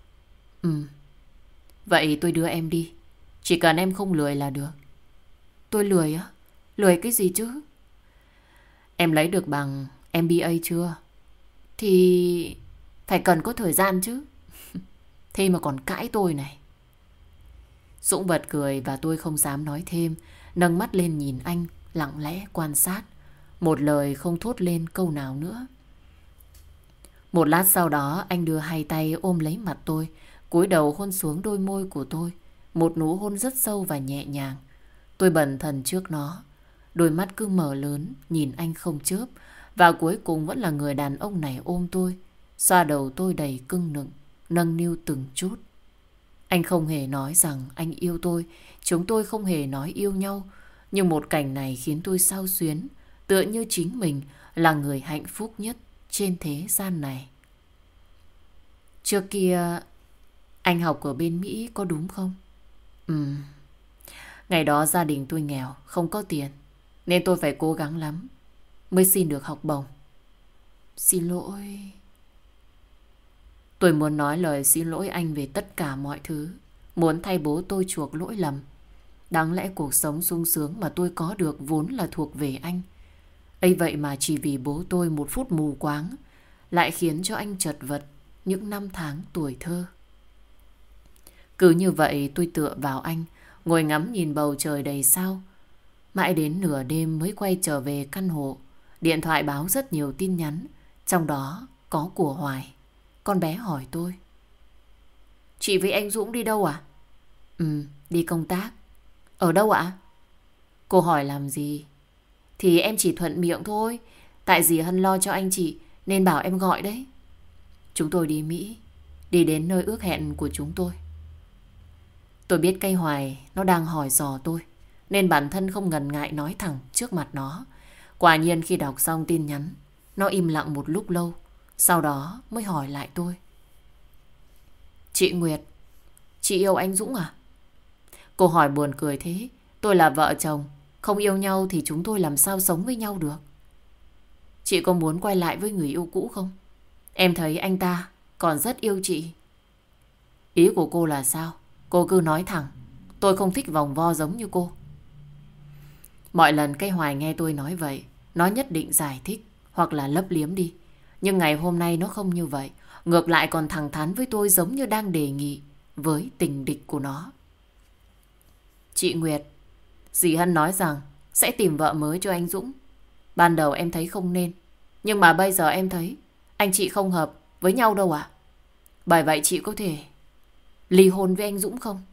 [SPEAKER 1] Vậy tôi đưa em đi. Chỉ cần em không lười là được. Tôi lười á? Lười cái gì chứ? Em lấy được bằng MBA chưa? Thì phải cần có thời gian chứ. Thế mà còn cãi tôi này. Dũng bật cười và tôi không dám nói thêm, nâng mắt lên nhìn anh, lặng lẽ quan sát. Một lời không thốt lên câu nào nữa. Một lát sau đó anh đưa hai tay ôm lấy mặt tôi, cúi đầu hôn xuống đôi môi của tôi. Một nụ hôn rất sâu và nhẹ nhàng. Tôi bần thần trước nó, đôi mắt cứ mở lớn nhìn anh không chớp. Và cuối cùng vẫn là người đàn ông này ôm tôi, xoa đầu tôi đầy cưng nựng, nâng niu từng chút. Anh không hề nói rằng anh yêu tôi, chúng tôi không hề nói yêu nhau. Nhưng một cảnh này khiến tôi xao xuyến, tựa như chính mình là người hạnh phúc nhất trên thế gian này. Trước kia anh học ở bên Mỹ có đúng không? Ngày đó gia đình tôi nghèo, không có tiền, nên tôi phải cố gắng lắm mới xin được học bổng. Xin lỗi. Tôi muốn nói lời xin lỗi anh về tất cả mọi thứ, muốn thay bố tôi chuộc lỗi lầm. Đáng lẽ cuộc sống sung sướng mà tôi có được vốn là thuộc về anh. Ấy vậy mà chỉ vì bố tôi một phút mù quáng lại khiến cho anh chật vật những năm tháng tuổi thơ. Cứ như vậy tôi tựa vào anh, ngồi ngắm nhìn bầu trời đầy sao. Mãi đến nửa đêm mới quay trở về căn hộ. Điện thoại báo rất nhiều tin nhắn, trong đó có của Hoài. Con bé hỏi tôi: chị với anh Dũng đi đâu à? Đi công tác. Ở đâu ạ? Cô hỏi làm gì? Thì em chỉ thuận miệng thôi. Tại dì Hân lo cho anh chị nên bảo em gọi đấy. Chúng tôi đi Mỹ, đi đến nơi ước hẹn của chúng tôi. Tôi biết cây Hoài nó đang hỏi dò tôi, nên bản thân không ngần ngại nói thẳng trước mặt nó. Quả nhiên khi đọc xong tin nhắn, nó im lặng một lúc lâu, sau đó mới hỏi lại tôi: chị Nguyệt, chị yêu anh Dũng à? Cô hỏi buồn cười thế. Tôi là vợ chồng, không yêu nhau thì chúng tôi làm sao sống với nhau được? Chị có muốn quay lại với người yêu cũ không? Em thấy anh ta còn rất yêu chị. Ý của cô là sao? Cô cứ nói thẳng, tôi không thích vòng vo giống như cô. Mọi lần cây Hoài nghe tôi nói vậy, nó nhất định giải thích hoặc là lấp liếm đi. Nhưng ngày hôm nay nó không như vậy. Ngược lại còn thẳng thắn với tôi, giống như đang đề nghị với tình địch của nó. Chị Nguyệt, dì Hân nói rằng sẽ tìm vợ mới cho anh Dũng. Ban đầu em thấy không nên. Nhưng mà bây giờ em thấy anh chị không hợp với nhau đâu ạ. Bởi vậy chị có thể ly hôn với anh Dũng không?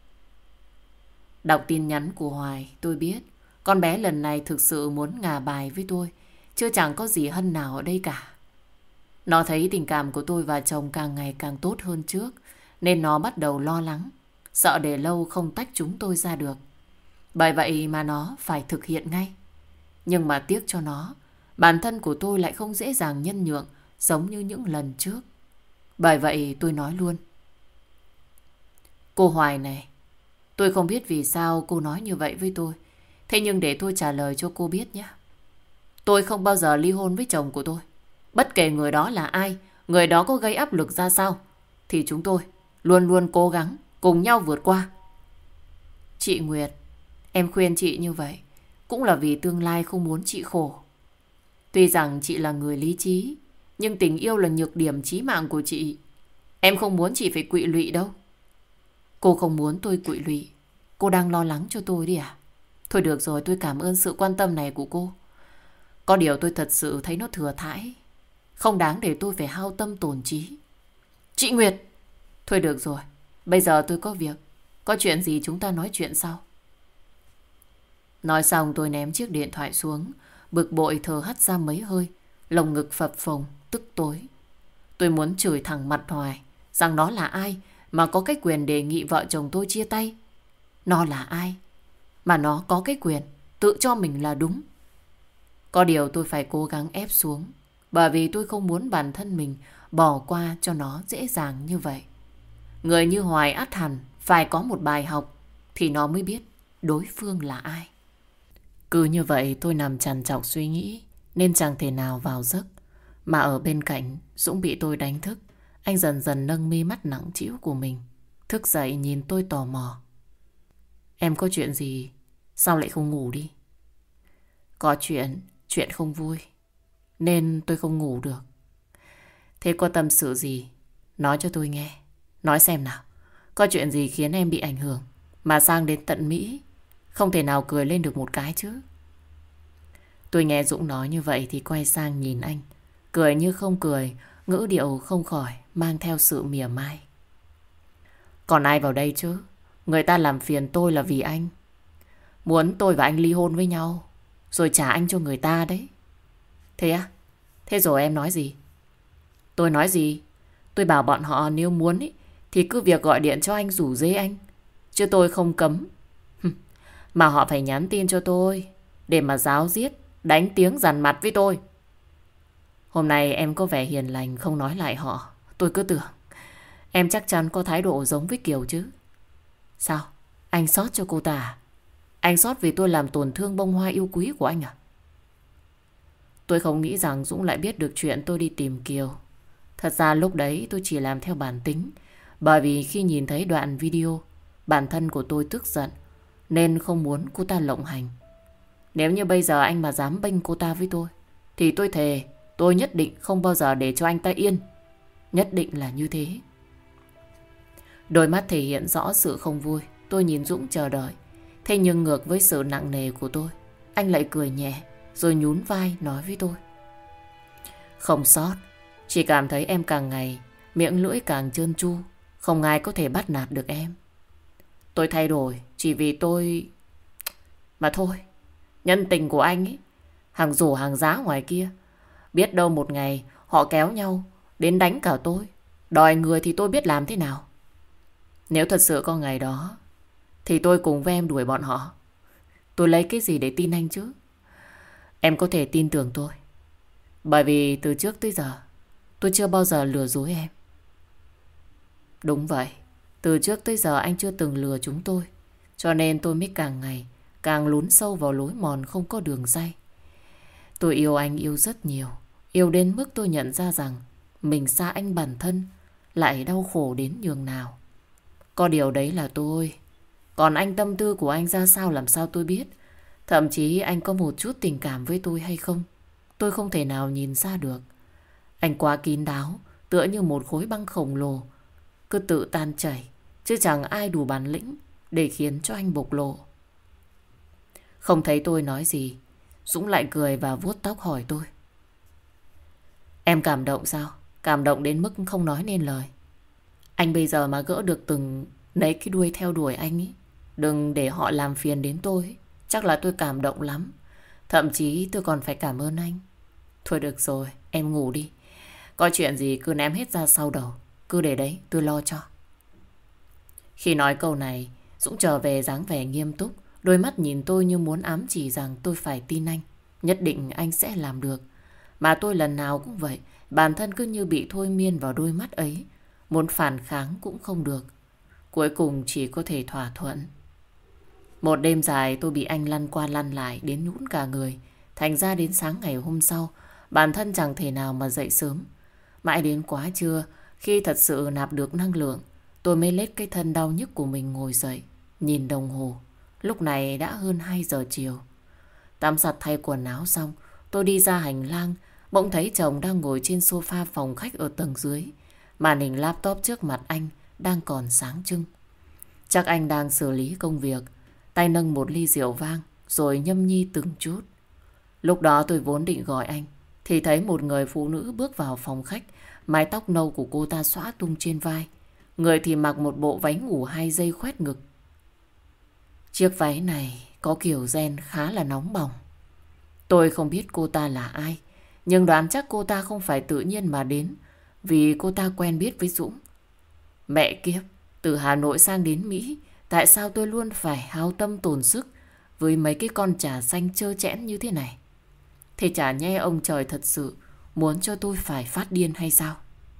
[SPEAKER 1] Đọc tin nhắn của Hoài, tôi biết con bé lần này thực sự muốn ngả bài với tôi, chứ chẳng có gì hân nào ở đây cả. Nó thấy tình cảm của tôi và chồng càng ngày càng tốt hơn trước, nên nó bắt đầu lo lắng, sợ để lâu không tách chúng tôi ra được. Bởi vậy mà nó phải thực hiện ngay. Nhưng mà tiếc cho nó, bản thân của tôi lại không dễ dàng nhân nhượng giống như những lần trước. Bởi vậy tôi nói luôn. Cô Hoài này, tôi không biết vì sao cô nói như vậy với tôi. Thế nhưng để tôi trả lời cho cô biết nhé. Tôi không bao giờ ly hôn với chồng của tôi. Bất kể người đó là ai, người đó có gây áp lực ra sao, thì chúng tôi luôn luôn cố gắng cùng nhau vượt qua. Chị Nguyệt, em khuyên chị như vậy cũng là vì tương lai không muốn chị khổ. Tuy rằng chị là người lý trí, nhưng tình yêu là nhược điểm chí mạng của chị. Em không muốn chị phải quỵ lụy đâu. Cô không muốn tôi quỵ lụy. Cô đang lo lắng cho tôi đi à? Thôi được rồi, tôi cảm ơn sự quan tâm này của cô. Có điều tôi thật sự thấy nó thừa thãi, không đáng để tôi phải hao tâm tổn trí. Chị Nguyệt! Thôi được rồi, bây giờ tôi có việc. Có chuyện gì chúng ta nói chuyện sau. Nói xong tôi ném chiếc điện thoại xuống, bực bội thở hắt ra mấy hơi, lồng ngực phập phồng, tức tối. Tôi muốn chửi thẳng mặt Hoài rằng nó là ai mà có cái quyền đề nghị vợ chồng tôi chia tay. Nó là ai mà nó có cái quyền tự cho mình là đúng. Có điều tôi phải cố gắng ép xuống, bởi vì tôi không muốn bản thân mình bỏ qua cho nó dễ dàng như vậy. Người như Hoài ắt hẳn phải có một bài học thì nó mới biết đối phương là ai. Cứ như vậy tôi nằm trằn trọc suy nghĩ nên chẳng thể nào vào giấc. Mà ở bên cạnh Dũng bị tôi đánh thức. Anh dần dần nâng mi mắt nặng trĩu của mình, thức dậy nhìn tôi tò mò. Em có chuyện gì? Sao lại không ngủ đi? Có chuyện không vui nên tôi không ngủ được. Thế có tâm sự gì? Nói cho tôi nghe. Nói xem nào. Có chuyện gì khiến em bị ảnh hưởng mà sang đến tận Mỹ không thể nào cười lên được một cái chứ? Tôi nghe Dũng nói như vậy thì quay sang nhìn anh, cười như không cười, ngữ điệu không khỏi mang theo sự mỉa mai. Còn ai vào đây chứ? Người ta làm phiền tôi là vì anh muốn tôi và anh ly hôn với nhau, rồi trả anh cho người ta đấy. Thế á? Thế rồi em nói gì? Tôi nói gì? Tôi bảo bọn họ nếu muốn ý, thì cứ việc gọi điện cho anh rủ rê anh, chứ tôi không cấm. Mà họ phải nhắn tin cho tôi để mà giáo diết, đánh tiếng dằn mặt với tôi. Hôm nay em có vẻ hiền lành không nói lại họ. Tôi cứ tưởng em chắc chắn có thái độ giống với Kiều chứ. Sao? Anh xót cho cô ta à? Anh xót vì tôi làm tổn thương bông hoa yêu quý của anh à? Tôi không nghĩ rằng Dũng lại biết được chuyện tôi đi tìm Kiều. Thật ra lúc đấy tôi chỉ làm theo bản tính. Bởi vì khi nhìn thấy đoạn video, bản thân của tôi tức giận nên không muốn cô ta lộng hành. Nếu như bây giờ anh mà dám bênh cô ta với tôi thì tôi thề tôi nhất định không bao giờ để cho anh ta yên. Nhất định là như thế. Đôi mắt thể hiện rõ sự không vui. Tôi nhìn Dũng chờ đợi. Thế nhưng ngược với sự nặng nề của tôi, anh lại cười nhẹ rồi nhún vai nói với tôi. Không sót, chỉ cảm thấy em càng ngày miệng lưỡi càng trơn tru, không ai có thể bắt nạt được em. Tôi thay đổi chỉ vì tôi... Mà thôi, nhân tình của anh ấy, hàng rổ hàng giá ngoài kia, biết đâu một ngày họ kéo nhau đến đánh cả tôi. Đòi người thì tôi biết làm thế nào. Nếu thật sự có ngày đó thì tôi cùng với em đuổi bọn họ. Tôi lấy cái gì để tin anh chứ? Em có thể tin tưởng tôi, bởi vì từ trước tới giờ tôi chưa bao giờ lừa dối em. Đúng vậy, từ trước tới giờ anh chưa từng lừa chúng tôi, cho nên tôi mới càng ngày càng lún sâu vào lối mòn không có đường ray. Tôi yêu anh yêu rất nhiều, yêu đến mức tôi nhận ra rằng mình xa anh bản thân lại đau khổ đến nhường nào. Có điều đấy là tôi. Còn anh tâm tư của anh ra sao làm sao tôi biết. Thậm chí anh có một chút tình cảm với tôi hay không, tôi không thể nào nhìn ra được. Anh quá kín đáo, tựa như một khối băng khổng lồ, cứ tự tan chảy, chứ chẳng ai đủ bản lĩnh để khiến cho anh bộc lộ. Không thấy tôi nói gì, Dũng lại cười và vuốt tóc hỏi tôi. Em cảm động sao? Cảm động đến mức không nói nên lời. Anh bây giờ mà gỡ được từng nấy cái đuôi theo đuổi anh ấy, đừng để họ làm phiền đến tôi ấy. Chắc là tôi cảm động lắm. Thậm chí tôi còn phải cảm ơn anh. Thôi được rồi, em ngủ đi. Có chuyện gì cứ ném hết ra sau đầu. Cứ để đấy, tôi lo cho. Khi nói câu này, Dũng trở về dáng vẻ nghiêm túc. Đôi mắt nhìn tôi như muốn ám chỉ rằng tôi phải tin anh. Nhất định anh sẽ làm được. Mà tôi lần nào cũng vậy. Bản thân cứ như bị thôi miên vào đôi mắt ấy. Muốn phản kháng cũng không được. Cuối cùng chỉ có thể thỏa thuận. Một đêm dài tôi bị anh lăn qua lăn lại đến nhũn cả người. Thành ra đến sáng ngày hôm sau, bản thân chẳng thể nào mà dậy sớm. Mãi đến quá trưa, khi thật sự nạp được năng lượng, tôi mới lết cái thân đau nhức của mình ngồi dậy. Nhìn đồng hồ, lúc này đã hơn 2 giờ chiều. Tắm giặt thay quần áo xong, tôi đi ra hành lang, bỗng thấy chồng đang ngồi trên sofa phòng khách ở tầng dưới. Màn hình laptop trước mặt anh đang còn sáng trưng. Chắc anh đang xử lý công việc, tay nâng một ly rượu vang rồi nhâm nhi từng chút. Lúc đó tôi vốn định gọi anh thì thấy một người phụ nữ bước vào phòng khách. Mái tóc nâu của cô ta xõa tung trên vai, người thì mặc một bộ váy ngủ 2 dây khoét ngực. Chiếc váy này có kiểu ren khá là nóng bỏng. Tôi không biết cô ta là ai, nhưng đoán chắc cô ta không phải tự nhiên mà đến, vì cô ta quen biết với Dũng. Mẹ kiếp, từ Hà Nội sang đến Mỹ, tại sao tôi luôn phải hao tâm tổn sức với mấy cái con trà xanh trơ trẽn như thế này? Thế chả nhẽ ông trời thật sự muốn cho tôi phải phát điên hay sao?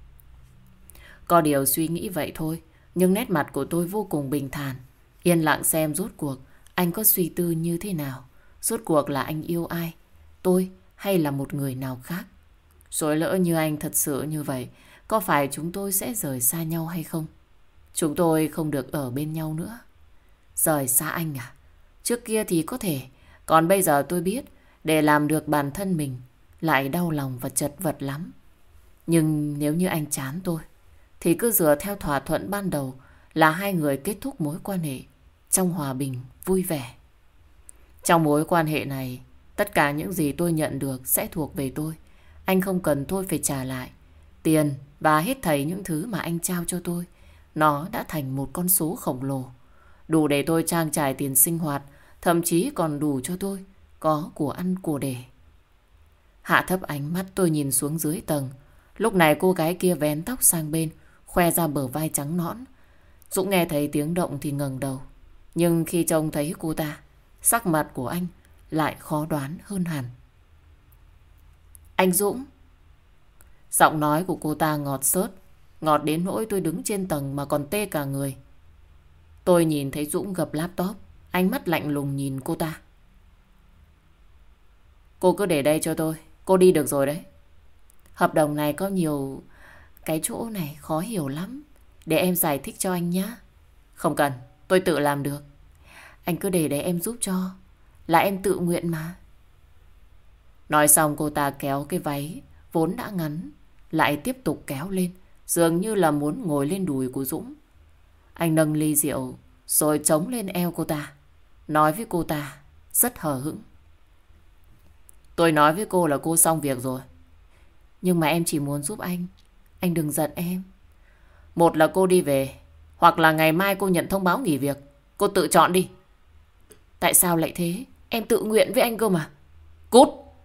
[SPEAKER 1] Có điều suy nghĩ vậy thôi, nhưng nét mặt của tôi vô cùng bình thản, yên lặng xem rốt cuộc anh có suy tư như thế nào. Rốt cuộc là anh yêu ai, tôi hay là một người nào khác? Rồi lỡ như anh thật sự như vậy, có phải chúng tôi sẽ rời xa nhau hay không? Chúng tôi không được ở bên nhau nữa. Rời xa anh à? Trước kia thì có thể, còn bây giờ tôi biết để làm được bản thân mình lại đau lòng và chật vật lắm. Nhưng nếu như anh chán tôi thì cứ dựa theo thỏa thuận ban đầu là hai người kết thúc mối quan hệ trong hòa bình, vui vẻ. Trong mối quan hệ này, tất cả những gì tôi nhận được sẽ thuộc về tôi. Anh không cần tôi phải trả lại. Tiền và hết thảy những thứ mà anh trao cho tôi, nó đã thành một con số khổng lồ, đủ để tôi trang trải tiền sinh hoạt, thậm chí còn đủ cho tôi có của ăn của để. Hạ thấp ánh mắt tôi nhìn xuống dưới tầng. Lúc này cô gái kia vén tóc sang bên, khoe ra bờ vai trắng nõn. Dũng nghe thấy tiếng động thì ngẩng đầu. Nhưng khi trông thấy cô ta, sắc mặt của anh lại khó đoán hơn hẳn. Anh Dũng. Giọng nói của cô ta ngọt xớt, ngọt đến nỗi tôi đứng trên tầng mà còn tê cả người. Tôi nhìn thấy Dũng gập laptop, ánh mắt lạnh lùng nhìn cô ta. Cô cứ để đây cho tôi, cô đi được rồi đấy. Hợp đồng này có nhiều cái chỗ này khó hiểu lắm, để em giải thích cho anh nhé. Không cần, tôi tự làm được. Anh cứ để đấy em giúp cho, là em tự nguyện mà. Nói xong cô ta kéo cái váy vốn đã ngắn lại tiếp tục kéo lên, dường như là muốn ngồi lên đùi của Dũng. Anh nâng ly rượu rồi chống lên eo cô ta, nói với cô ta rất hờ hững. Tôi nói với cô là cô xong việc rồi. Nhưng mà em chỉ muốn giúp anh đừng giận em. Một là cô đi về, hoặc là ngày mai cô nhận thông báo nghỉ việc. Cô tự chọn đi. Tại sao lại thế? Em tự nguyện với anh cơ mà. Cút!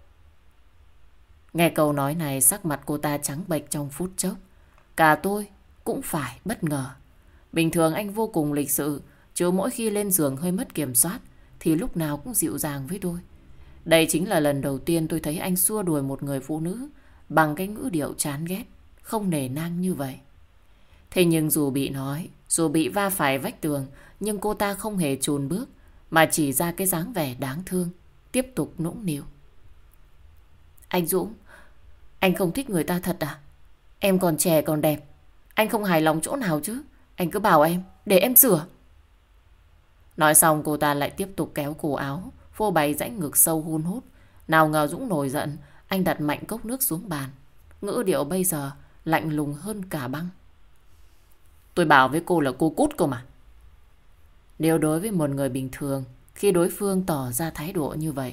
[SPEAKER 1] Nghe câu nói này, sắc mặt cô ta trắng bệch trong phút chốc. Cả tôi cũng phải bất ngờ. Bình thường anh vô cùng lịch sự, chứ mỗi khi lên giường hơi mất kiểm soát thì lúc nào cũng dịu dàng với tôi. Đây chính là lần đầu tiên tôi thấy anh xua đuổi một người phụ nữ bằng cái ngữ điệu chán ghét, không nể nang như vậy. Thế nhưng dù bị nói, dù bị va phải vách tường, nhưng cô ta không hề chùn bước, mà chỉ ra cái dáng vẻ đáng thương, tiếp tục nũng nịu. Anh Dũng, anh không thích người ta thật à? Em còn trẻ còn đẹp, anh không hài lòng chỗ nào chứ? Anh cứ bảo em, để em sửa. Nói xong cô ta lại tiếp tục kéo cổ áo, phô bày rãnh ngực sâu hun hút. Nào ngờ Dũng nổi giận, anh đặt mạnh cốc nước xuống bàn. Ngữ điệu bây giờ lạnh lùng hơn cả băng. Tôi bảo với cô là cô cút cơ mà. Nếu đối với một người bình thường, khi đối phương tỏ ra thái độ như vậy,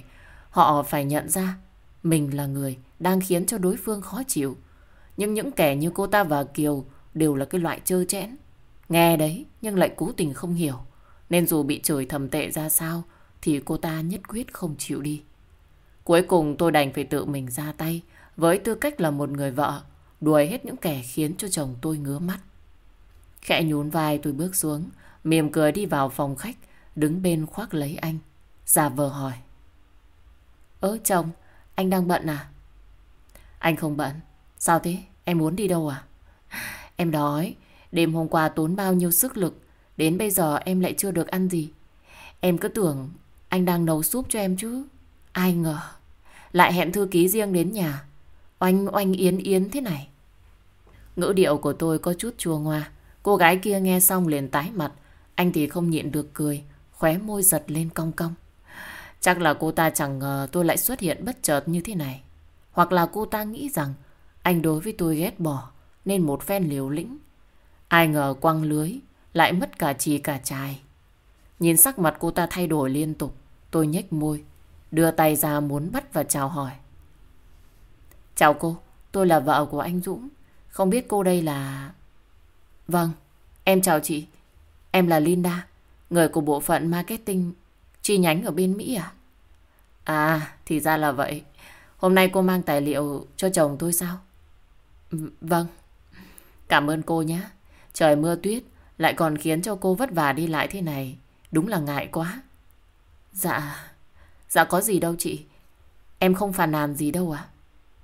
[SPEAKER 1] Họ phải nhận ra mình là người đang khiến cho đối phương khó chịu. Nhưng những kẻ như cô ta và Kiều đều là cái loại trơ trẽn. Nghe đấy nhưng lại cố tình không hiểu. Nên dù bị chửi thầm tệ ra sao thì cô ta nhất quyết không chịu đi. Cuối cùng tôi đành phải tự mình ra tay với tư cách là một người vợ, đuổi hết những kẻ khiến cho chồng tôi ngứa mắt. Khẽ nhún vai tôi bước xuống, mỉm cười đi vào phòng khách, đứng bên khoác lấy anh, giả vờ hỏi. Ơ chồng, anh đang bận à? Anh không bận. Sao thế? Em muốn đi đâu à? Em đói. Đêm hôm qua tốn bao nhiêu sức lực, đến bây giờ em lại chưa được ăn gì. Em cứ tưởng anh đang nấu súp cho em chứ. Ai ngờ lại hẹn thư ký riêng đến nhà, oanh oanh yến yến thế này. Ngữ điệu của tôi có chút chua ngoa. Cô gái kia nghe xong liền tái mặt. Anh thì không nhịn được cười, khóe môi giật lên cong cong. Chắc là cô ta chẳng ngờ tôi lại xuất hiện bất chợt như thế này. Hoặc là cô ta nghĩ rằng anh đối với tôi ghét bỏ nên một phen liều lĩnh. Ai ngờ quăng lưới lại mất cả chì cả chài. Nhìn sắc mặt cô ta thay đổi liên tục, tôi nhếch môi, đưa tay ra muốn bắt và chào hỏi. Chào cô, tôi là vợ của anh Dũng. Không biết cô đây là... Vâng, em chào chị. Em là Linda, người của bộ phận marketing chi nhánh ở bên Mỹ à? À, thì ra là vậy. Hôm nay cô mang tài liệu cho chồng tôi sao? Vâng. Cảm ơn cô nhé. Trời mưa tuyết lại còn khiến cho cô vất vả đi lại thế này. Đúng là ngại quá. Dạ có gì đâu chị. Em không phàn nàn gì đâu ạ.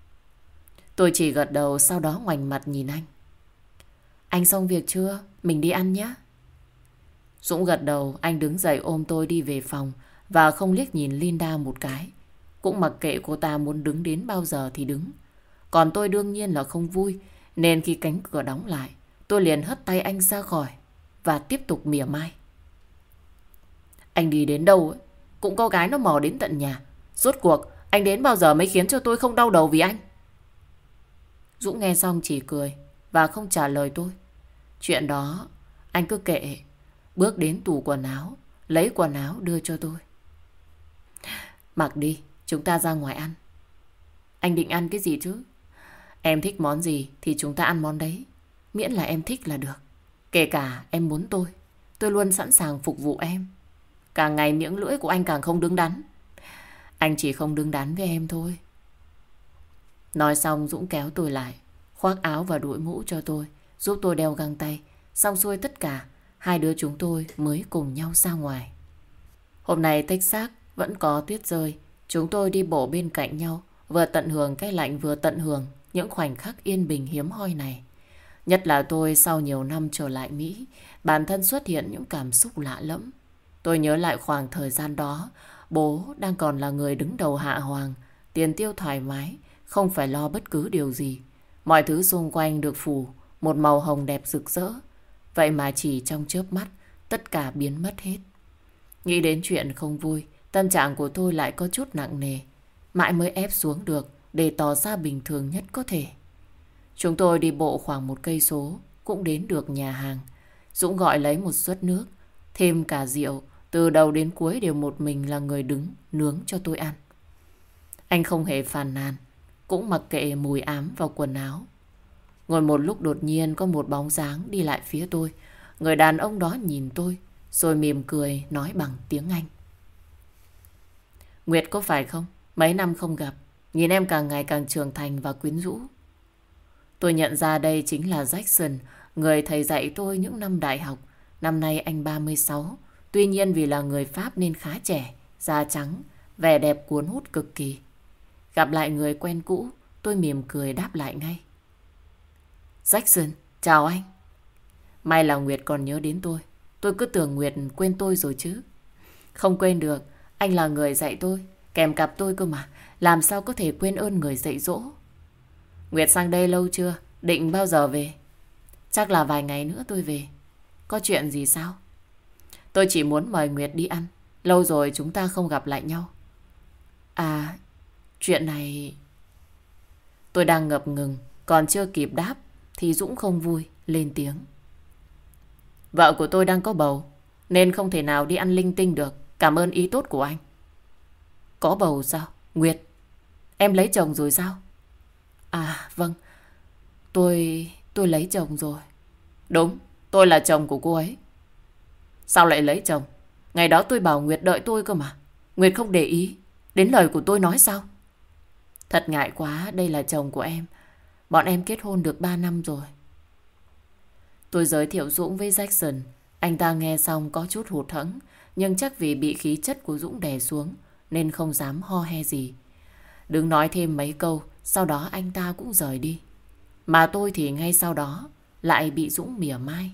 [SPEAKER 1] Tôi chỉ gật đầu, sau đó ngoảnh mặt nhìn anh. Anh xong việc chưa? Mình đi ăn nhé. Dũng gật đầu, anh đứng dậy ôm tôi đi về phòng và không liếc nhìn Linda một cái. Cũng mặc kệ cô ta muốn đứng đến bao giờ thì đứng. Còn tôi đương nhiên là không vui, nên khi cánh cửa đóng lại, tôi liền hất tay anh ra khỏi và tiếp tục mỉa mai. Anh đi đến đâu ấy, cũng có gái nó mò đến tận nhà. Rốt cuộc anh đến bao giờ mới khiến cho tôi không đau đầu vì anh? Dũng nghe xong chỉ cười và không trả lời tôi. Chuyện đó anh cứ kệ. Bước đến tủ quần áo, lấy quần áo đưa cho tôi. Mặc đi, chúng ta ra ngoài ăn. Anh định ăn cái gì chứ? Em thích món gì thì chúng ta ăn món đấy. Miễn là em thích là được. Kể cả em muốn tôi luôn sẵn sàng phục vụ em. Càng ngày miệng lưỡi của anh càng không đứng đắn. Anh chỉ không đứng đắn với em thôi. Nói xong Dũng kéo tôi lại, khoác áo và đội mũ cho tôi, giúp tôi đeo găng tay. Xong xuôi tất cả, hai đứa chúng tôi mới cùng nhau ra ngoài. Hôm nay Texas vẫn có tuyết rơi. Chúng tôi đi bộ bên cạnh nhau, vừa tận hưởng cái lạnh vừa tận hưởng những khoảnh khắc yên bình hiếm hoi này. Nhất là tôi sau nhiều năm trở lại Mỹ, bản thân xuất hiện những cảm xúc lạ lẫm. Tôi nhớ lại khoảng thời gian đó, bố đang còn là người đứng đầu hạ hoàng, tiền tiêu thoải mái, không phải lo bất cứ điều gì. Mọi thứ xung quanh được phủ một màu hồng đẹp rực rỡ. Vậy mà chỉ trong chớp mắt, tất cả biến mất hết. Nghĩ đến chuyện không vui, tâm trạng của tôi lại có chút nặng nề. Mãi mới ép xuống được để tỏ ra bình thường nhất có thể. Chúng tôi đi bộ khoảng 1 cây số, cũng đến được nhà hàng. Dũng gọi lấy một suất nước, thêm cả rượu. Từ đầu đến cuối đều một mình là người đứng nướng cho tôi ăn. Anh không hề phàn nàn, cũng mặc kệ mùi ám vào quần áo. Ngồi một lúc đột nhiên có một bóng dáng đi lại phía tôi. Người đàn ông đó nhìn tôi, rồi mỉm cười nói bằng tiếng Anh. Nguyệt có phải không? Mấy năm không gặp, nhìn em càng ngày càng trưởng thành và quyến rũ. Tôi nhận ra đây chính là Jackson, người thầy dạy tôi những năm đại học. Năm nay anh 36. Tuy nhiên vì là người Pháp nên khá trẻ, da trắng, vẻ đẹp cuốn hút cực kỳ. Gặp lại người quen cũ, tôi mỉm cười đáp lại ngay. Jackson, chào anh. May là Nguyệt còn nhớ đến tôi. Tôi cứ tưởng Nguyệt quên tôi rồi chứ. Không quên được, anh là người dạy tôi, kèm cặp tôi cơ mà. Làm sao có thể quên ơn người dạy dỗ. Nguyệt sang đây lâu chưa? Định bao giờ về? Chắc là vài ngày nữa tôi về. Có chuyện gì sao? Tôi chỉ muốn mời Nguyệt đi ăn. Lâu rồi chúng ta không gặp lại nhau. À, chuyện này... Tôi đang ngập ngừng, còn chưa kịp đáp thì Dũng không vui, lên tiếng. Vợ của tôi đang có bầu, nên không thể nào đi ăn linh tinh được. Cảm ơn ý tốt của anh. Có bầu sao? Nguyệt, em lấy chồng rồi sao? À vâng, tôi lấy chồng rồi. Đúng, tôi là chồng của cô ấy. Sao lại lấy chồng? Ngày đó tôi bảo Nguyệt đợi tôi cơ mà. Nguyệt không để ý đến lời của tôi nói sao? Thật ngại quá, đây là chồng của em. Bọn em kết hôn được 3 năm rồi. Tôi giới thiệu Dũng với Jackson. Anh ta nghe xong có chút hụt hẫng, nhưng chắc vì bị khí chất của Dũng đè xuống nên không dám ho he gì. Đừng nói thêm mấy câu, sau đó anh ta cũng rời đi. Mà tôi thì ngay sau đó lại bị Dũng mỉa mai.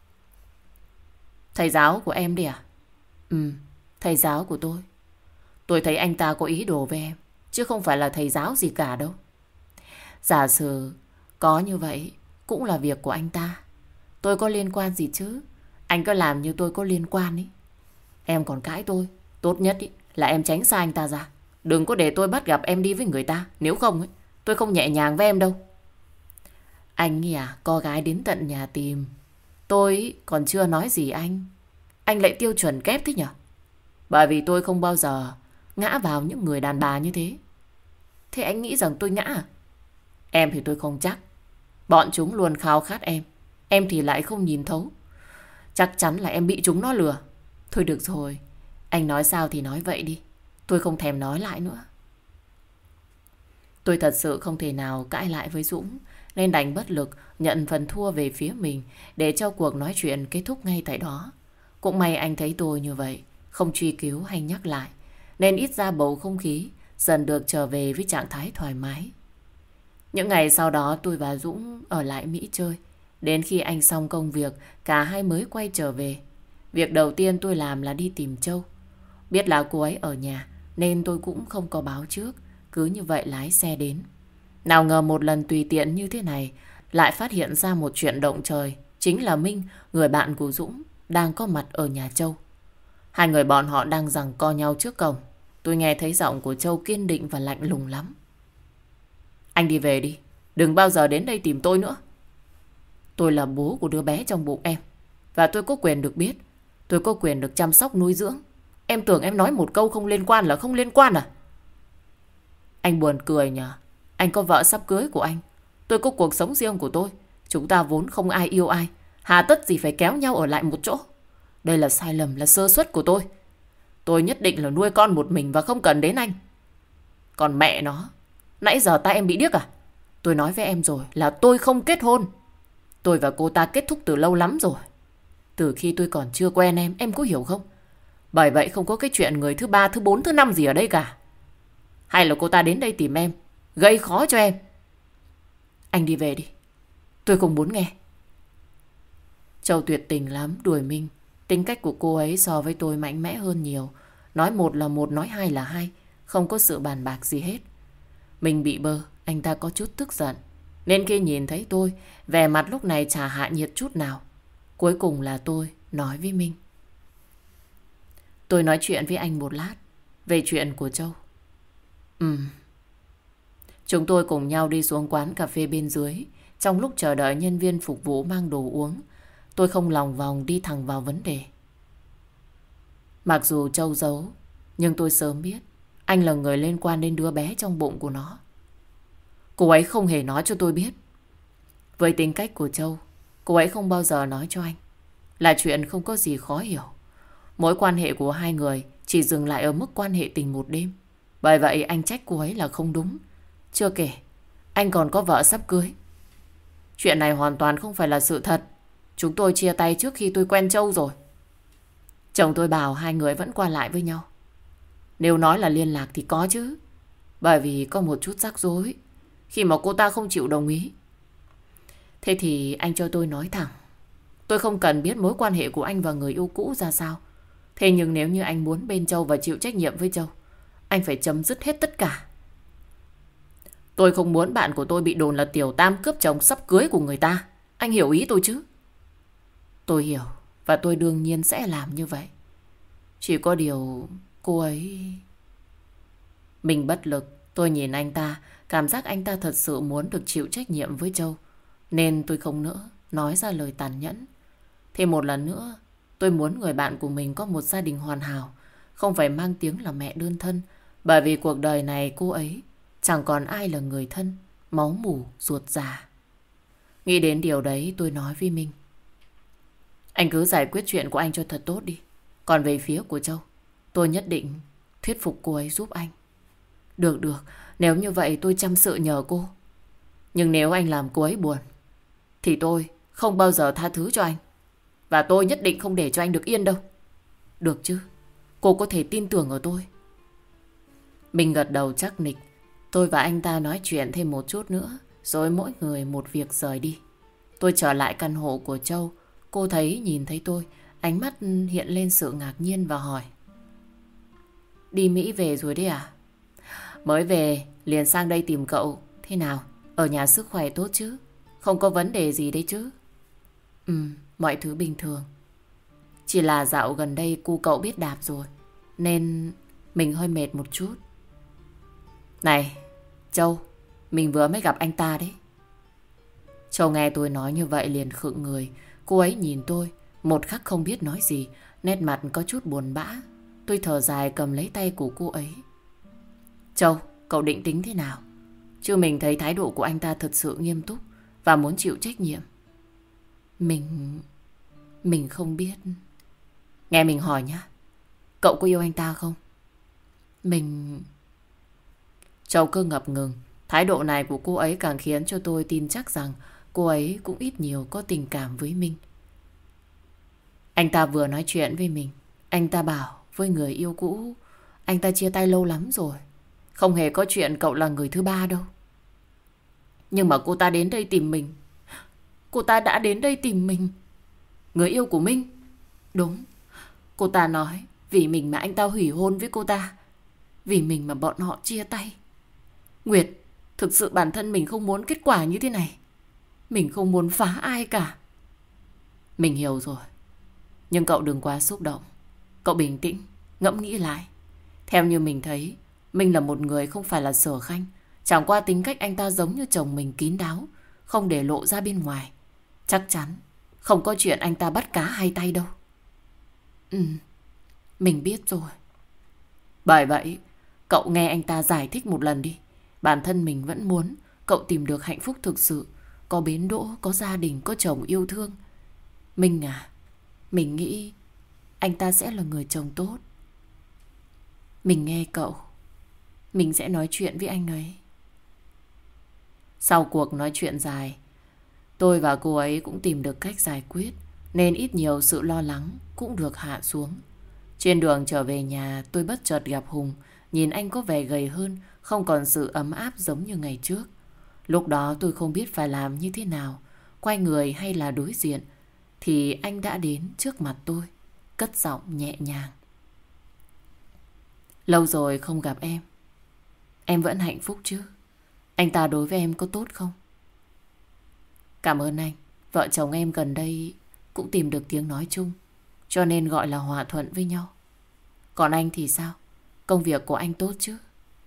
[SPEAKER 1] Thầy giáo của em đi à? Ừ, thầy giáo của tôi. Tôi thấy anh ta có ý đồ với em, chứ không phải là thầy giáo gì cả đâu. Giả sử có như vậy cũng là việc của anh ta. Tôi có liên quan gì chứ? Anh cứ làm như tôi có liên quan ấy. Em còn cãi tôi. Tốt nhất ý, là em tránh xa anh ta ra. Đừng có để tôi bắt gặp em đi với người ta. Nếu không ấy, tôi không nhẹ nhàng với em đâu. Anh ấy à, có gái đến tận nhà tìm. Tôi còn chưa nói gì anh. Anh lại tiêu chuẩn kép thế nhở? Bởi vì tôi không bao giờ ngã vào những người đàn bà như thế. Thế anh nghĩ rằng tôi ngã à? Em thì tôi không chắc. Bọn chúng luôn khao khát em. Em thì lại không nhìn thấu. Chắc chắn là em bị chúng nó lừa. Thôi được rồi, anh nói sao thì nói vậy đi. Tôi không thèm nói lại nữa. Tôi thật sự không thể nào cãi lại với Dũng, nên đành bất lực nhận phần thua về phía mình để cho cuộc nói chuyện kết thúc ngay tại đó. Cũng may anh thấy tôi như vậy, không truy cứu hay nhắc lại, nên ít ra bầu không khí dần được trở về với trạng thái thoải mái. Những ngày sau đó tôi và Dũng ở lại Mỹ chơi. Đến khi anh xong công việc, cả hai mới quay trở về. Việc đầu tiên tôi làm là đi tìm Châu. Biết là cô ấy ở nhà nên tôi cũng không có báo trước, cứ như vậy lái xe đến. Nào ngờ một lần tùy tiện như thế này lại phát hiện ra một chuyện động trời. Chính là Minh, người bạn của Dũng, đang có mặt ở nhà Châu. Hai người bọn họ đang giằng co nhau trước cổng. Tôi nghe thấy giọng của Châu kiên định và lạnh lùng lắm. Anh đi về đi, đừng bao giờ đến đây tìm tôi nữa. Tôi là bố của đứa bé trong bụng em, và tôi có quyền được biết. Tôi có quyền được chăm sóc nuôi dưỡng. Em tưởng em nói một câu không liên quan là không liên quan à? Anh buồn cười nhỉ? Anh có vợ sắp cưới của anh. Tôi có cuộc sống riêng của tôi. Chúng ta vốn không ai yêu ai. Hà tất gì phải kéo nhau ở lại một chỗ. Đây là sai lầm, là sơ suất của tôi. Tôi nhất định là nuôi con một mình và không cần đến anh. Còn mẹ nó, nãy giờ tai em bị điếc à? Tôi nói với em rồi là tôi không kết hôn. Tôi và cô ta kết thúc từ lâu lắm rồi. Từ khi tôi còn chưa quen em có hiểu không? Bởi vậy không có cái chuyện người thứ ba, thứ bốn, thứ năm gì ở đây cả. Hay là cô ta đến đây tìm em, gây khó cho em? Anh đi về đi, tôi không muốn nghe. Châu tuyệt tình lắm, đuổi Minh. Tính cách của cô ấy so với tôi mạnh mẽ hơn nhiều. Nói một là một, nói hai là hai. Không có sự bàn bạc gì hết. Mình bị bơ, anh ta có chút tức giận. Nên khi nhìn thấy tôi, vẻ mặt lúc này chả hạ nhiệt chút nào. Cuối cùng là tôi nói với Minh. Tôi nói chuyện với anh một lát về chuyện của Châu. Chúng tôi cùng nhau đi xuống quán cà phê bên dưới. Trong lúc chờ đợi nhân viên phục vụ mang đồ uống, tôi không lòng vòng đi thẳng vào vấn đề. Mặc dù Châu giấu, nhưng tôi sớm biết anh là người liên quan đến đứa bé trong bụng của nó. Cô ấy không hề nói cho tôi biết. Với tính cách của Châu, cô ấy không bao giờ nói cho anh. Là chuyện không có gì khó hiểu. Mối quan hệ của hai người chỉ dừng lại ở mức quan hệ tình một đêm. Bởi vậy anh trách cô ấy là không đúng. Chưa kể, anh còn có vợ sắp cưới. Chuyện này hoàn toàn không phải là sự thật. Chúng tôi chia tay trước khi tôi quen Châu rồi. Chồng tôi bảo hai người vẫn qua lại với nhau. Nếu nói là liên lạc thì có chứ. Bởi vì có một chút rắc rối khi mà cô ta không chịu đồng ý. Thế thì anh cho tôi nói thẳng. Tôi không cần biết mối quan hệ của anh và người yêu cũ ra sao. Thế nhưng nếu như anh muốn bên Châu và chịu trách nhiệm với Châu, anh phải chấm dứt hết tất cả. Tôi không muốn bạn của tôi bị đồn là Tiểu Tam cướp chồng sắp cưới của người ta. Anh hiểu ý tôi chứ? Tôi hiểu, và tôi đương nhiên sẽ làm như vậy. Chỉ có điều cô ấy... Mình bất lực. Tôi nhìn anh ta, cảm giác anh ta thật sự muốn được chịu trách nhiệm với Châu. Nên tôi không nỡ nói ra lời tàn nhẫn. Thêm một lần nữa, tôi muốn người bạn của mình có một gia đình hoàn hảo, không phải mang tiếng là mẹ đơn thân, Bởi vì cuộc đời này cô ấy chẳng còn ai là người thân, máu mủ, ruột già. Nghĩ đến điều đấy tôi nói với Minh. Anh cứ giải quyết chuyện của anh cho thật tốt đi. Còn về phía của Châu, tôi nhất định thuyết phục cô ấy giúp anh. Được, nếu như vậy tôi chăm sự nhờ cô. Nhưng nếu anh làm cô ấy buồn, thì tôi không bao giờ tha thứ cho anh. Và tôi nhất định không để cho anh được yên đâu. Được chứ? Cô có thể tin tưởng ở tôi. Mình gật đầu chắc nịch. Tôi và anh ta nói chuyện thêm một chút nữa, rồi mỗi người một việc rời đi. Tôi trở lại căn hộ của Châu. Cô nhìn thấy tôi, ánh mắt hiện lên sự ngạc nhiên và hỏi. Đi Mỹ về rồi đấy à? Mới về, liền sang đây tìm cậu. Thế nào? Ở nhà sức khỏe tốt chứ? Không có vấn đề gì đấy chứ? Mọi thứ bình thường. Chỉ là dạo gần đây cu cậu biết đạp rồi, nên mình hơi mệt một chút. Này, Châu, mình vừa mới gặp anh ta đấy. Châu nghe tôi nói như vậy liền khựng người. Cô ấy nhìn tôi, một khắc không biết nói gì, nét mặt có chút buồn bã. Tôi thở dài cầm lấy tay của cô ấy. Châu, cậu định tính thế nào? Chứ mình thấy thái độ của anh ta thật sự nghiêm túc và muốn chịu trách nhiệm. Mình không biết. Nghe mình hỏi nhá. Cậu có yêu anh ta không? Châu cứ ngập ngừng. Thái độ này của cô ấy càng khiến cho tôi tin chắc rằng cô ấy cũng ít nhiều có tình cảm với mình. Anh ta vừa nói chuyện với mình. Anh ta bảo với người yêu cũ anh ta chia tay lâu lắm rồi. Không hề có chuyện cậu là người thứ ba đâu. Nhưng mà cô ta đến đây tìm mình. Cô ta đã đến đây tìm mình. Người yêu của Minh. Đúng. Cô ta nói vì mình mà anh ta hủy hôn với cô ta. Vì mình mà bọn họ chia tay. Nguyệt, thực sự bản thân mình không muốn kết quả như thế này. Mình không muốn phá ai cả. Mình hiểu rồi. Nhưng cậu đừng quá xúc động. Cậu bình tĩnh, ngẫm nghĩ lại. Theo như mình thấy, Minh là một người không phải là Sở Khanh. Chẳng qua tính cách anh ta giống như chồng mình kín đáo, không để lộ ra bên ngoài. Chắc chắn không có chuyện anh ta bắt cá hai tay đâu. Mình biết rồi. Bởi vậy, cậu nghe anh ta giải thích một lần đi. Bản thân mình vẫn muốn cậu tìm được hạnh phúc thực sự, có bến đỗ, có gia đình, có chồng yêu thương. Minh à, mình nghĩ anh ta sẽ là người chồng tốt. Mình nghe cậu. Mình sẽ nói chuyện với anh ấy. Sau cuộc nói chuyện dài, tôi và cô ấy cũng tìm được cách giải quyết, nên ít nhiều sự lo lắng cũng được hạ xuống. Trên đường trở về nhà, tôi bất chợt gặp Hùng. Nhìn anh có vẻ gầy hơn, không còn sự ấm áp giống như ngày trước. Lúc đó tôi không biết phải làm như thế nào, quay người hay là đối diện, thì anh đã đến trước mặt tôi, cất giọng nhẹ nhàng. Lâu rồi không gặp em. Em vẫn hạnh phúc chứ? Anh ta đối với em có tốt không? Cảm ơn anh. Vợ chồng em gần đây cũng tìm được tiếng nói chung, cho nên gọi là hòa thuận với nhau. Còn anh thì sao? Công việc của anh tốt chứ?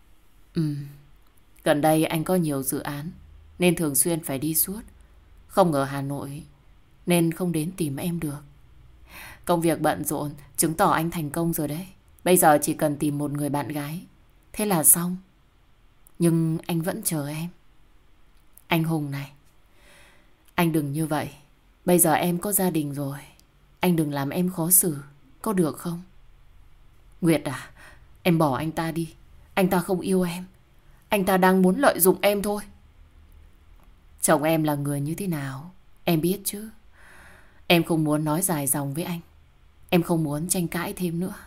[SPEAKER 1] Gần đây anh có nhiều dự án, nên thường xuyên phải đi suốt. Không ở Hà Nội, nên không đến tìm em được. Công việc bận rộn, chứng tỏ anh thành công rồi đấy. Bây giờ chỉ cần tìm một người bạn gái, thế là xong. Nhưng anh vẫn chờ em. Anh Hùng này, anh đừng như vậy. Bây giờ em có gia đình rồi, anh đừng làm em khó xử, có được không? Nguyệt à, em bỏ anh ta đi. Anh ta không yêu em. Anh ta đang muốn lợi dụng em thôi. Chồng em là người như thế nào em biết chứ. Em không muốn nói dài dòng với anh. Em không muốn tranh cãi thêm nữa.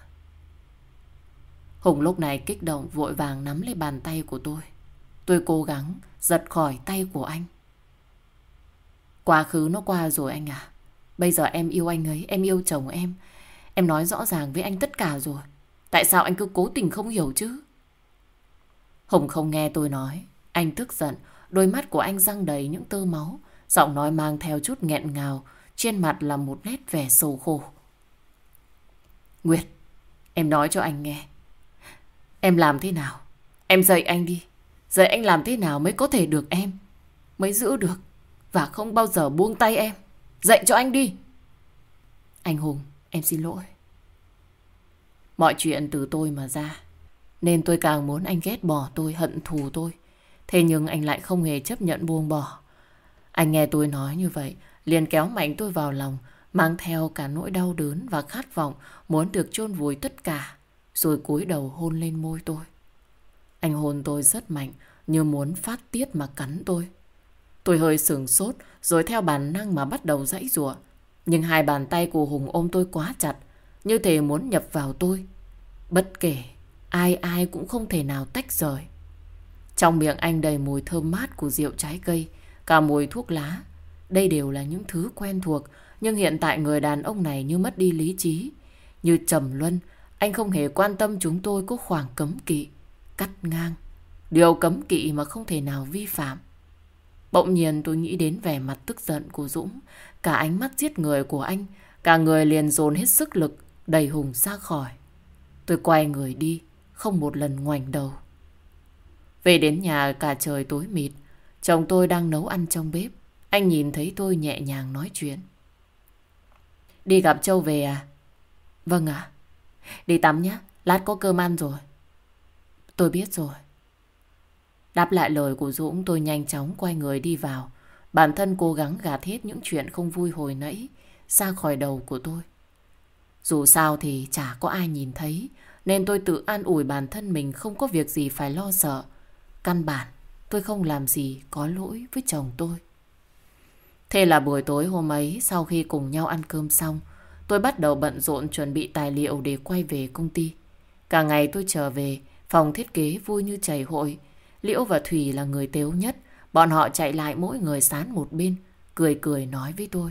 [SPEAKER 1] Hùng lúc này kích động vội vàng nắm lấy bàn tay của tôi. Tôi cố gắng giật khỏi tay của anh. Quá khứ nó qua rồi anh à. Bây giờ em yêu anh ấy, em yêu chồng em. Em nói rõ ràng với anh tất cả rồi. Tại sao anh cứ cố tình không hiểu chứ? Hùng không nghe tôi nói. Anh tức giận, đôi mắt của anh răng đầy những tơ máu. Giọng nói mang theo chút nghẹn ngào, trên mặt là một nét vẻ sầu khổ. Nguyệt, em nói cho anh nghe. Em làm thế nào? Em dạy anh đi. Dạy anh làm thế nào mới có thể được em, mới giữ được và không bao giờ buông tay em. Dạy cho anh đi. Anh Hùng, em xin lỗi. Mọi chuyện từ tôi mà ra. Nên tôi càng muốn anh ghét bỏ tôi, hận thù tôi. Thế nhưng anh lại không hề chấp nhận buông bỏ. Anh nghe tôi nói như vậy, liền kéo mạnh tôi vào lòng, mang theo cả nỗi đau đớn và khát vọng muốn được chôn vùi tất cả, rồi cúi đầu hôn lên môi tôi. Anh hôn tôi rất mạnh, như muốn phát tiết mà cắn tôi. Tôi hơi sửng sốt, rồi theo bản năng mà bắt đầu giãy giụa. Nhưng hai bàn tay của Hùng ôm tôi quá chặt, như thể muốn nhập vào tôi. Bất kể, ai ai cũng không thể nào tách rời. Trong miệng anh đầy mùi thơm mát của rượu trái cây, cả mùi thuốc lá. Đây đều là những thứ quen thuộc, nhưng hiện tại người đàn ông này như mất đi lý trí. Như trầm luân, anh không hề quan tâm chúng tôi có khoảng cấm kỵ, cắt ngang. Điều cấm kỵ mà không thể nào vi phạm. Bỗng nhiên tôi nghĩ đến vẻ mặt tức giận của Dũng, cả ánh mắt giết người của anh, cả người liền dồn hết sức lực, đẩy Hùng ra khỏi. Tôi quay người đi, không một lần ngoảnh đầu. Về đến nhà cả trời tối mịt, chồng tôi đang nấu ăn trong bếp. Anh nhìn thấy tôi nhẹ nhàng nói chuyện. Đi gặp Châu về à? Vâng ạ. Đi tắm nhé, lát có cơm ăn rồi. Tôi biết rồi. Đáp lại lời của Dũng, tôi nhanh chóng quay người đi vào. Bản thân cố gắng gạt hết những chuyện không vui hồi nãy ra khỏi đầu của tôi. Dù sao thì chả có ai nhìn thấy, nên tôi tự an ủi bản thân mình không có việc gì phải lo sợ. Căn bản, tôi không làm gì có lỗi với chồng tôi. Thế là buổi tối hôm ấy, sau khi cùng nhau ăn cơm xong, tôi bắt đầu bận rộn chuẩn bị tài liệu để quay về công ty. Cả ngày tôi trở về, phòng thiết kế vui như chảy hội. Liễu và Thủy là người tếu nhất. Bọn họ chạy lại mỗi người sán một bên, cười cười nói với tôi.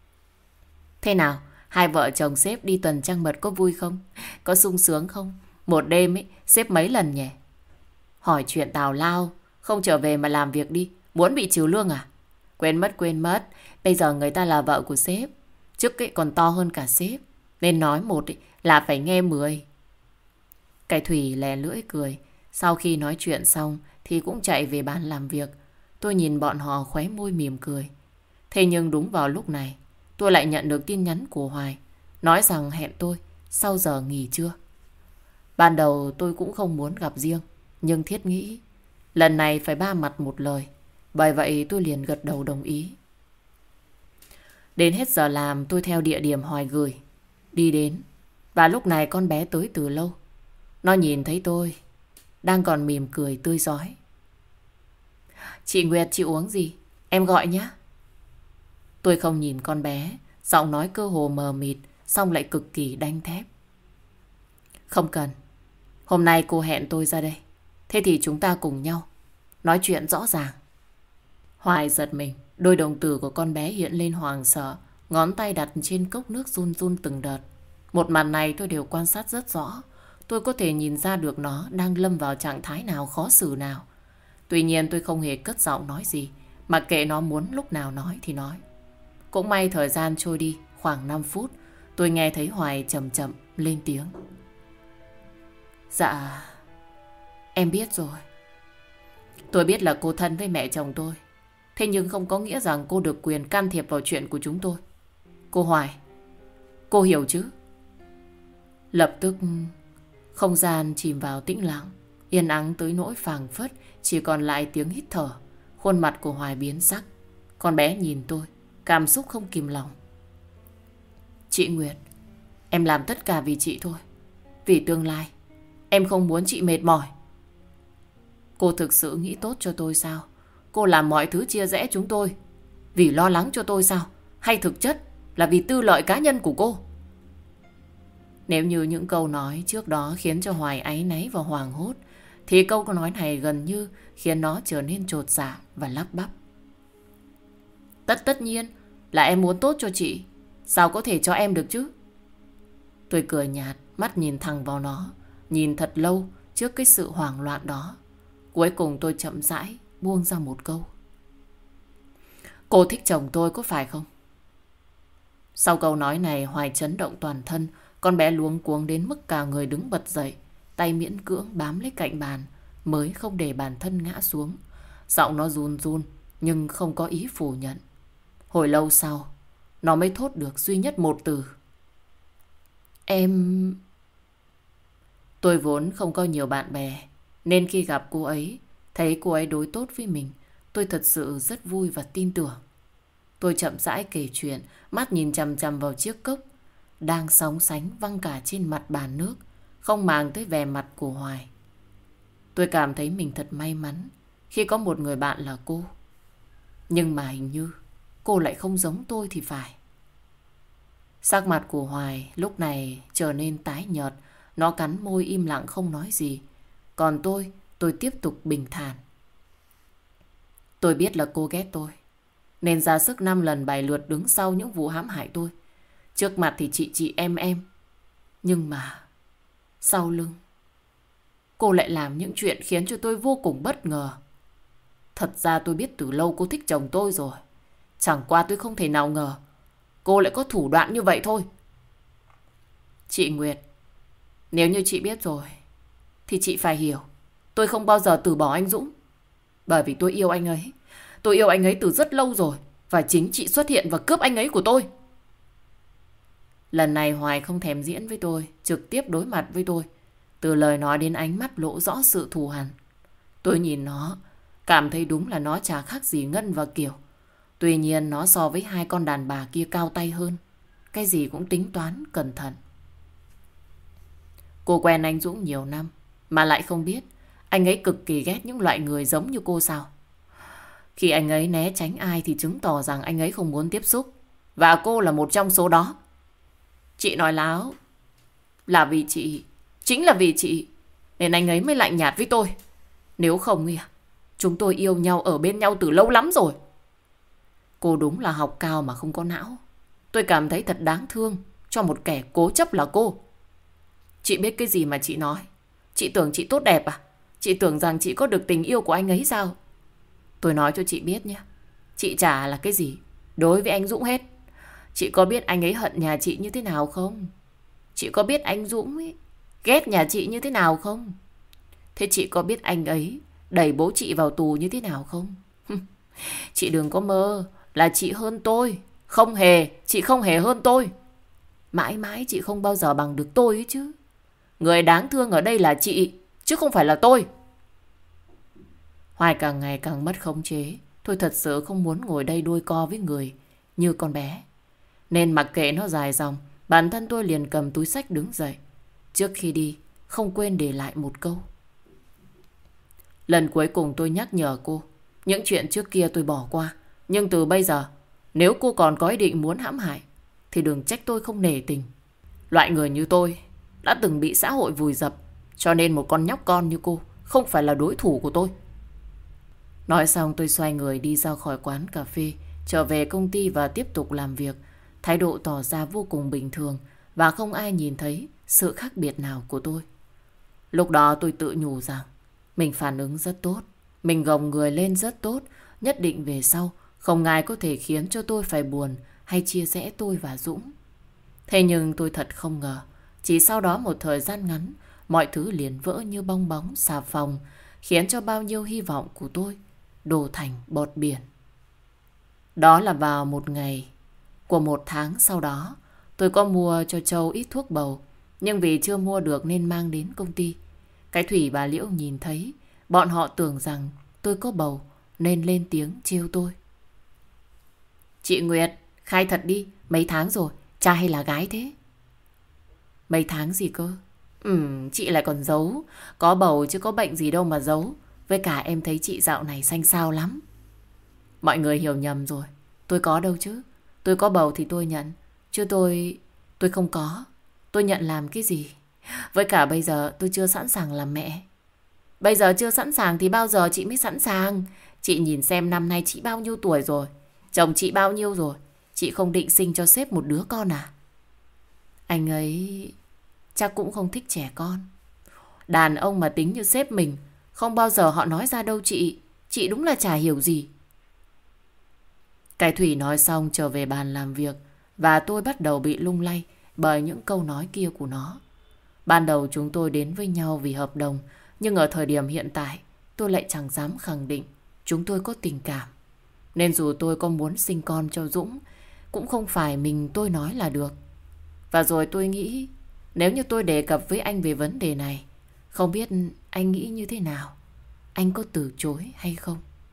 [SPEAKER 1] Thế nào, hai vợ chồng sếp đi tuần trăng mật có vui không? Có sung sướng không? Một đêm ấy, sếp mấy lần nhỉ? Hỏi chuyện tào lao, không trở về mà làm việc đi, muốn bị trừ lương à? Quên mất, bây giờ người ta là vợ của sếp, chức ấy còn to hơn cả sếp, nên nói một ấy là phải nghe 10. Cái Thủy lè lưỡi cười, sau khi nói chuyện xong thì cũng chạy về bàn làm việc. Tôi nhìn bọn họ khóe môi mỉm cười. Thế nhưng đúng vào lúc này, tôi lại nhận được tin nhắn của Hoài, nói rằng hẹn tôi sau giờ nghỉ trưa. Ban đầu tôi cũng không muốn gặp riêng, nhưng thiết nghĩ lần này phải ba mặt một lời. Bởi vậy tôi liền gật đầu đồng ý. Đến hết giờ làm, tôi theo địa điểm Hoài gửi đi đến. Và lúc này con bé tới từ lâu. Nó nhìn thấy tôi đang còn mỉm cười tươi rói. Chị Nguyệt, chị uống gì? Em gọi nhé. Tôi không nhìn con bé, giọng nói cơ hồ mờ mịt, xong lại cực kỳ đanh thép. Không cần. Hôm nay cô hẹn tôi ra đây. Thế thì chúng ta cùng nhau nói chuyện rõ ràng. Hoài giật mình, đôi đồng tử của con bé hiện lên hoàng sợ, ngón tay đặt trên cốc nước run run từng đợt. Một màn này tôi đều quan sát rất rõ. Tôi có thể nhìn ra được nó đang lâm vào trạng thái nào khó xử nào. Tuy nhiên tôi không hề cất giọng nói gì, mặc kệ nó muốn lúc nào nói thì nói. Cũng may thời gian trôi đi khoảng 5 phút, tôi nghe thấy Hoài chậm chậm lên tiếng. Dạ, em biết rồi. Tôi biết là cô thân với mẹ chồng tôi. Thế nhưng không có nghĩa rằng cô được quyền can thiệp vào chuyện của chúng tôi. Cô Hoài, cô hiểu chứ? Lập tức không gian chìm vào tĩnh lặng, yên ắng tới nỗi phảng phất, chỉ còn lại tiếng hít thở. Khuôn mặt của Hoài biến sắc. Con bé nhìn tôi, cảm xúc không kìm lòng. Chị Nguyệt, em làm tất cả vì chị thôi. Vì tương lai, em không muốn chị mệt mỏi. Cô thực sự nghĩ tốt cho tôi sao? Cô làm mọi thứ chia rẽ chúng tôi vì lo lắng cho tôi sao? Hay thực chất là vì tư lợi cá nhân của cô? Nếu như những câu nói trước đó khiến cho Hoài áy náy và hoảng hốt, thì câu nói này gần như khiến nó trở nên chột dạ và lắp bắp. Tất nhiên là em muốn tốt cho chị. Sao có thể cho em được chứ? Tôi cười nhạt, mắt nhìn thẳng vào nó, nhìn thật lâu trước cái sự hoảng loạn đó. Cuối cùng tôi chậm rãi buông ra một câu. Cô thích chồng tôi có phải không? Sau câu nói này, Hoài chấn động toàn thân. Con bé luống cuống đến mức cả người đứng bật dậy, tay miễn cưỡng bám lấy cạnh bàn mới không để bản thân ngã xuống. Giọng nó run run nhưng không có ý phủ nhận. Hồi lâu sau, nó mới thốt được duy nhất một từ. Em... Tôi vốn không có nhiều bạn bè, nên khi gặp cô ấy, thấy cô ấy đối tốt với mình, tôi thật sự rất vui và tin tưởng. Tôi chậm rãi kể chuyện, mắt nhìn chằm chằm vào chiếc cốc đang sóng sánh văng cả trên mặt bàn nước, không màng tới vẻ mặt của Hoài. Tôi cảm thấy mình thật may mắn khi có một người bạn là cô. Nhưng mà hình như cô lại không giống tôi thì phải. Sắc mặt của Hoài lúc này trở nên tái nhợt. Nó cắn môi im lặng không nói gì. Còn tôi tiếp tục bình thản. Tôi biết là cô ghét tôi, nên ra sức 5 lần 7 lượt đứng sau những vụ hãm hại tôi. Trước mặt thì chị em. Nhưng mà sau lưng, cô lại làm những chuyện khiến cho tôi vô cùng bất ngờ. Thật ra tôi biết từ lâu cô thích chồng tôi rồi. Chẳng qua tôi không thể nào ngờ cô lại có thủ đoạn như vậy thôi. Chị Nguyệt, nếu như chị biết rồi thì chị phải hiểu, tôi không bao giờ từ bỏ anh Dũng. Bởi vì tôi yêu anh ấy. Tôi yêu anh ấy từ rất lâu rồi. Và chính chị xuất hiện và cướp anh ấy của tôi. Lần này Hoài không thèm diễn với tôi, trực tiếp đối mặt với tôi. Từ lời nói đến ánh mắt lộ rõ sự thù hằn. Tôi nhìn nó, cảm thấy đúng là nó chả khác gì Ngân và Kiều. Tuy nhiên nó so với hai con đàn bà kia cao tay hơn. Cái gì cũng tính toán, cẩn thận. Cô quen anh Dũng nhiều năm mà lại không biết anh ấy cực kỳ ghét những loại người giống như cô sao. Khi anh ấy né tránh ai thì chứng tỏ rằng anh ấy không muốn tiếp xúc. Và cô là một trong số đó. Chị nói láo. Là vì chị, chính là vì chị, nên anh ấy mới lạnh nhạt với tôi. Nếu không, chúng tôi yêu nhau ở bên nhau từ lâu lắm rồi. Cô đúng là học cao mà không có não. Tôi cảm thấy thật đáng thương cho một kẻ cố chấp là cô. Chị biết cái gì mà chị nói? Chị tưởng chị tốt đẹp à? Chị tưởng rằng chị có được tình yêu của anh ấy sao? Tôi nói cho chị biết nhé, chị chả là cái gì đối với anh Dũng hết. Chị có biết anh ấy hận nhà chị như thế nào không? Chị có biết anh Dũng ấy ghét nhà chị như thế nào không? Thế chị có biết anh ấy đẩy bố chị vào tù như thế nào không? Chị đừng có mơ là chị hơn tôi. Không hề, chị không hề hơn tôi. Mãi mãi chị không bao giờ bằng được tôi ấy chứ. Người đáng thương ở đây là chị, chứ không phải là tôi. Hoài càng ngày càng mất khống chế. Tôi thật sự không muốn ngồi đây đôi co với người như con bé. Nên mặc kệ nó dài dòng, bản thân tôi liền cầm túi xách đứng dậy. Trước khi đi, không quên để lại một câu. Lần cuối cùng tôi nhắc nhở cô, những chuyện trước kia tôi bỏ qua. Nhưng từ bây giờ, nếu cô còn có ý định muốn hãm hại, thì đừng trách tôi không nể tình. Loại người như tôi đã từng bị xã hội vùi dập, cho nên một con nhóc con như cô không phải là đối thủ của tôi. Nói xong tôi xoay người đi ra khỏi quán cà phê, trở về công ty và tiếp tục làm việc. Thái độ tỏ ra vô cùng bình thường và không ai nhìn thấy sự khác biệt nào của tôi. Lúc đó tôi tự nhủ rằng mình phản ứng rất tốt, mình gồng người lên rất tốt, nhất định về sau không ai có thể khiến cho tôi phải buồn hay chia rẽ tôi và Dũng. Thế nhưng tôi thật không ngờ, chỉ sau đó một thời gian ngắn, mọi thứ liền vỡ như bong bóng xà phòng, khiến cho bao nhiêu hy vọng của tôi đổ thành bọt biển. Đó là vào một ngày của một tháng sau đó, tôi có mua cho Châu ít thuốc bầu, nhưng vì chưa mua được nên mang đến công ty. Cái Thủy bà Liễu nhìn thấy, bọn họ tưởng rằng tôi có bầu nên lên tiếng trêu tôi. Chị Nguyệt, khai thật đi, mấy tháng rồi, trai hay là gái thế? Mấy tháng gì cơ? Chị lại còn giấu, có bầu chứ có bệnh gì đâu mà giấu. Với cả em thấy chị dạo này xanh xao lắm. Mọi người hiểu nhầm rồi, tôi có đâu chứ. Tôi có bầu thì tôi nhận, chứ tôi không có. Tôi nhận làm cái gì? Với cả bây giờ tôi chưa sẵn sàng làm mẹ. Bây giờ chưa sẵn sàng thì bao giờ chị mới sẵn sàng? Chị nhìn xem năm nay chị bao nhiêu tuổi rồi, chồng chị bao nhiêu rồi. Chị không định sinh cho sếp một đứa con à? Anh ấy chắc cũng không thích trẻ con. Đàn ông mà tính như sếp mình, không bao giờ họ nói ra đâu chị. Chị đúng là chả hiểu gì. Cái Thủy nói xong trở về bàn làm việc, và tôi bắt đầu bị lung lay bởi những câu nói kia của nó. Ban đầu chúng tôi đến với nhau vì hợp đồng, nhưng ở thời điểm hiện tại tôi lại chẳng dám khẳng định chúng tôi có tình cảm. Nên dù tôi có muốn sinh con cho Dũng, cũng không phải mình tôi nói là được. Và rồi tôi nghĩ, nếu như tôi đề cập với anh về vấn đề này, Không biết anh nghĩ như thế nào? Anh có từ chối hay không?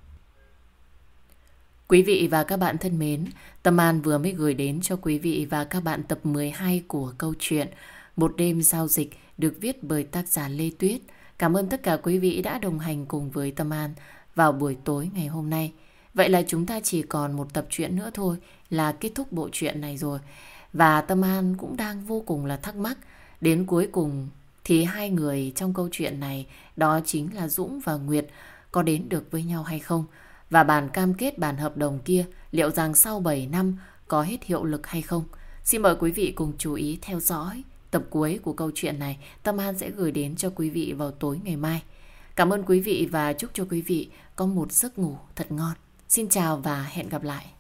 [SPEAKER 1] Quý vị và các bạn thân mến, Tâm An vừa mới gửi đến cho quý vị và các bạn tập 12 của câu chuyện Một đêm giao dịch được viết bởi tác giả Lê Tuyết. Cảm ơn tất cả quý vị đã đồng hành cùng với Tâm An vào buổi tối ngày hôm nay. Vậy là chúng ta chỉ còn một tập truyện nữa thôi là kết thúc bộ truyện này rồi. Và Tâm An cũng đang vô cùng là thắc mắc. Đến cuối cùng thì hai người trong câu chuyện này, đó chính là Dũng và Nguyệt, có đến được với nhau hay không? Và bản cam kết, bản hợp đồng kia liệu rằng sau 7 năm có hết hiệu lực hay không? Xin mời quý vị cùng chú ý theo dõi tập cuối của câu chuyện này. Tâm An sẽ gửi đến cho quý vị vào tối ngày mai. Cảm ơn quý vị và chúc cho quý vị có một giấc ngủ thật ngon. Xin chào và hẹn gặp lại.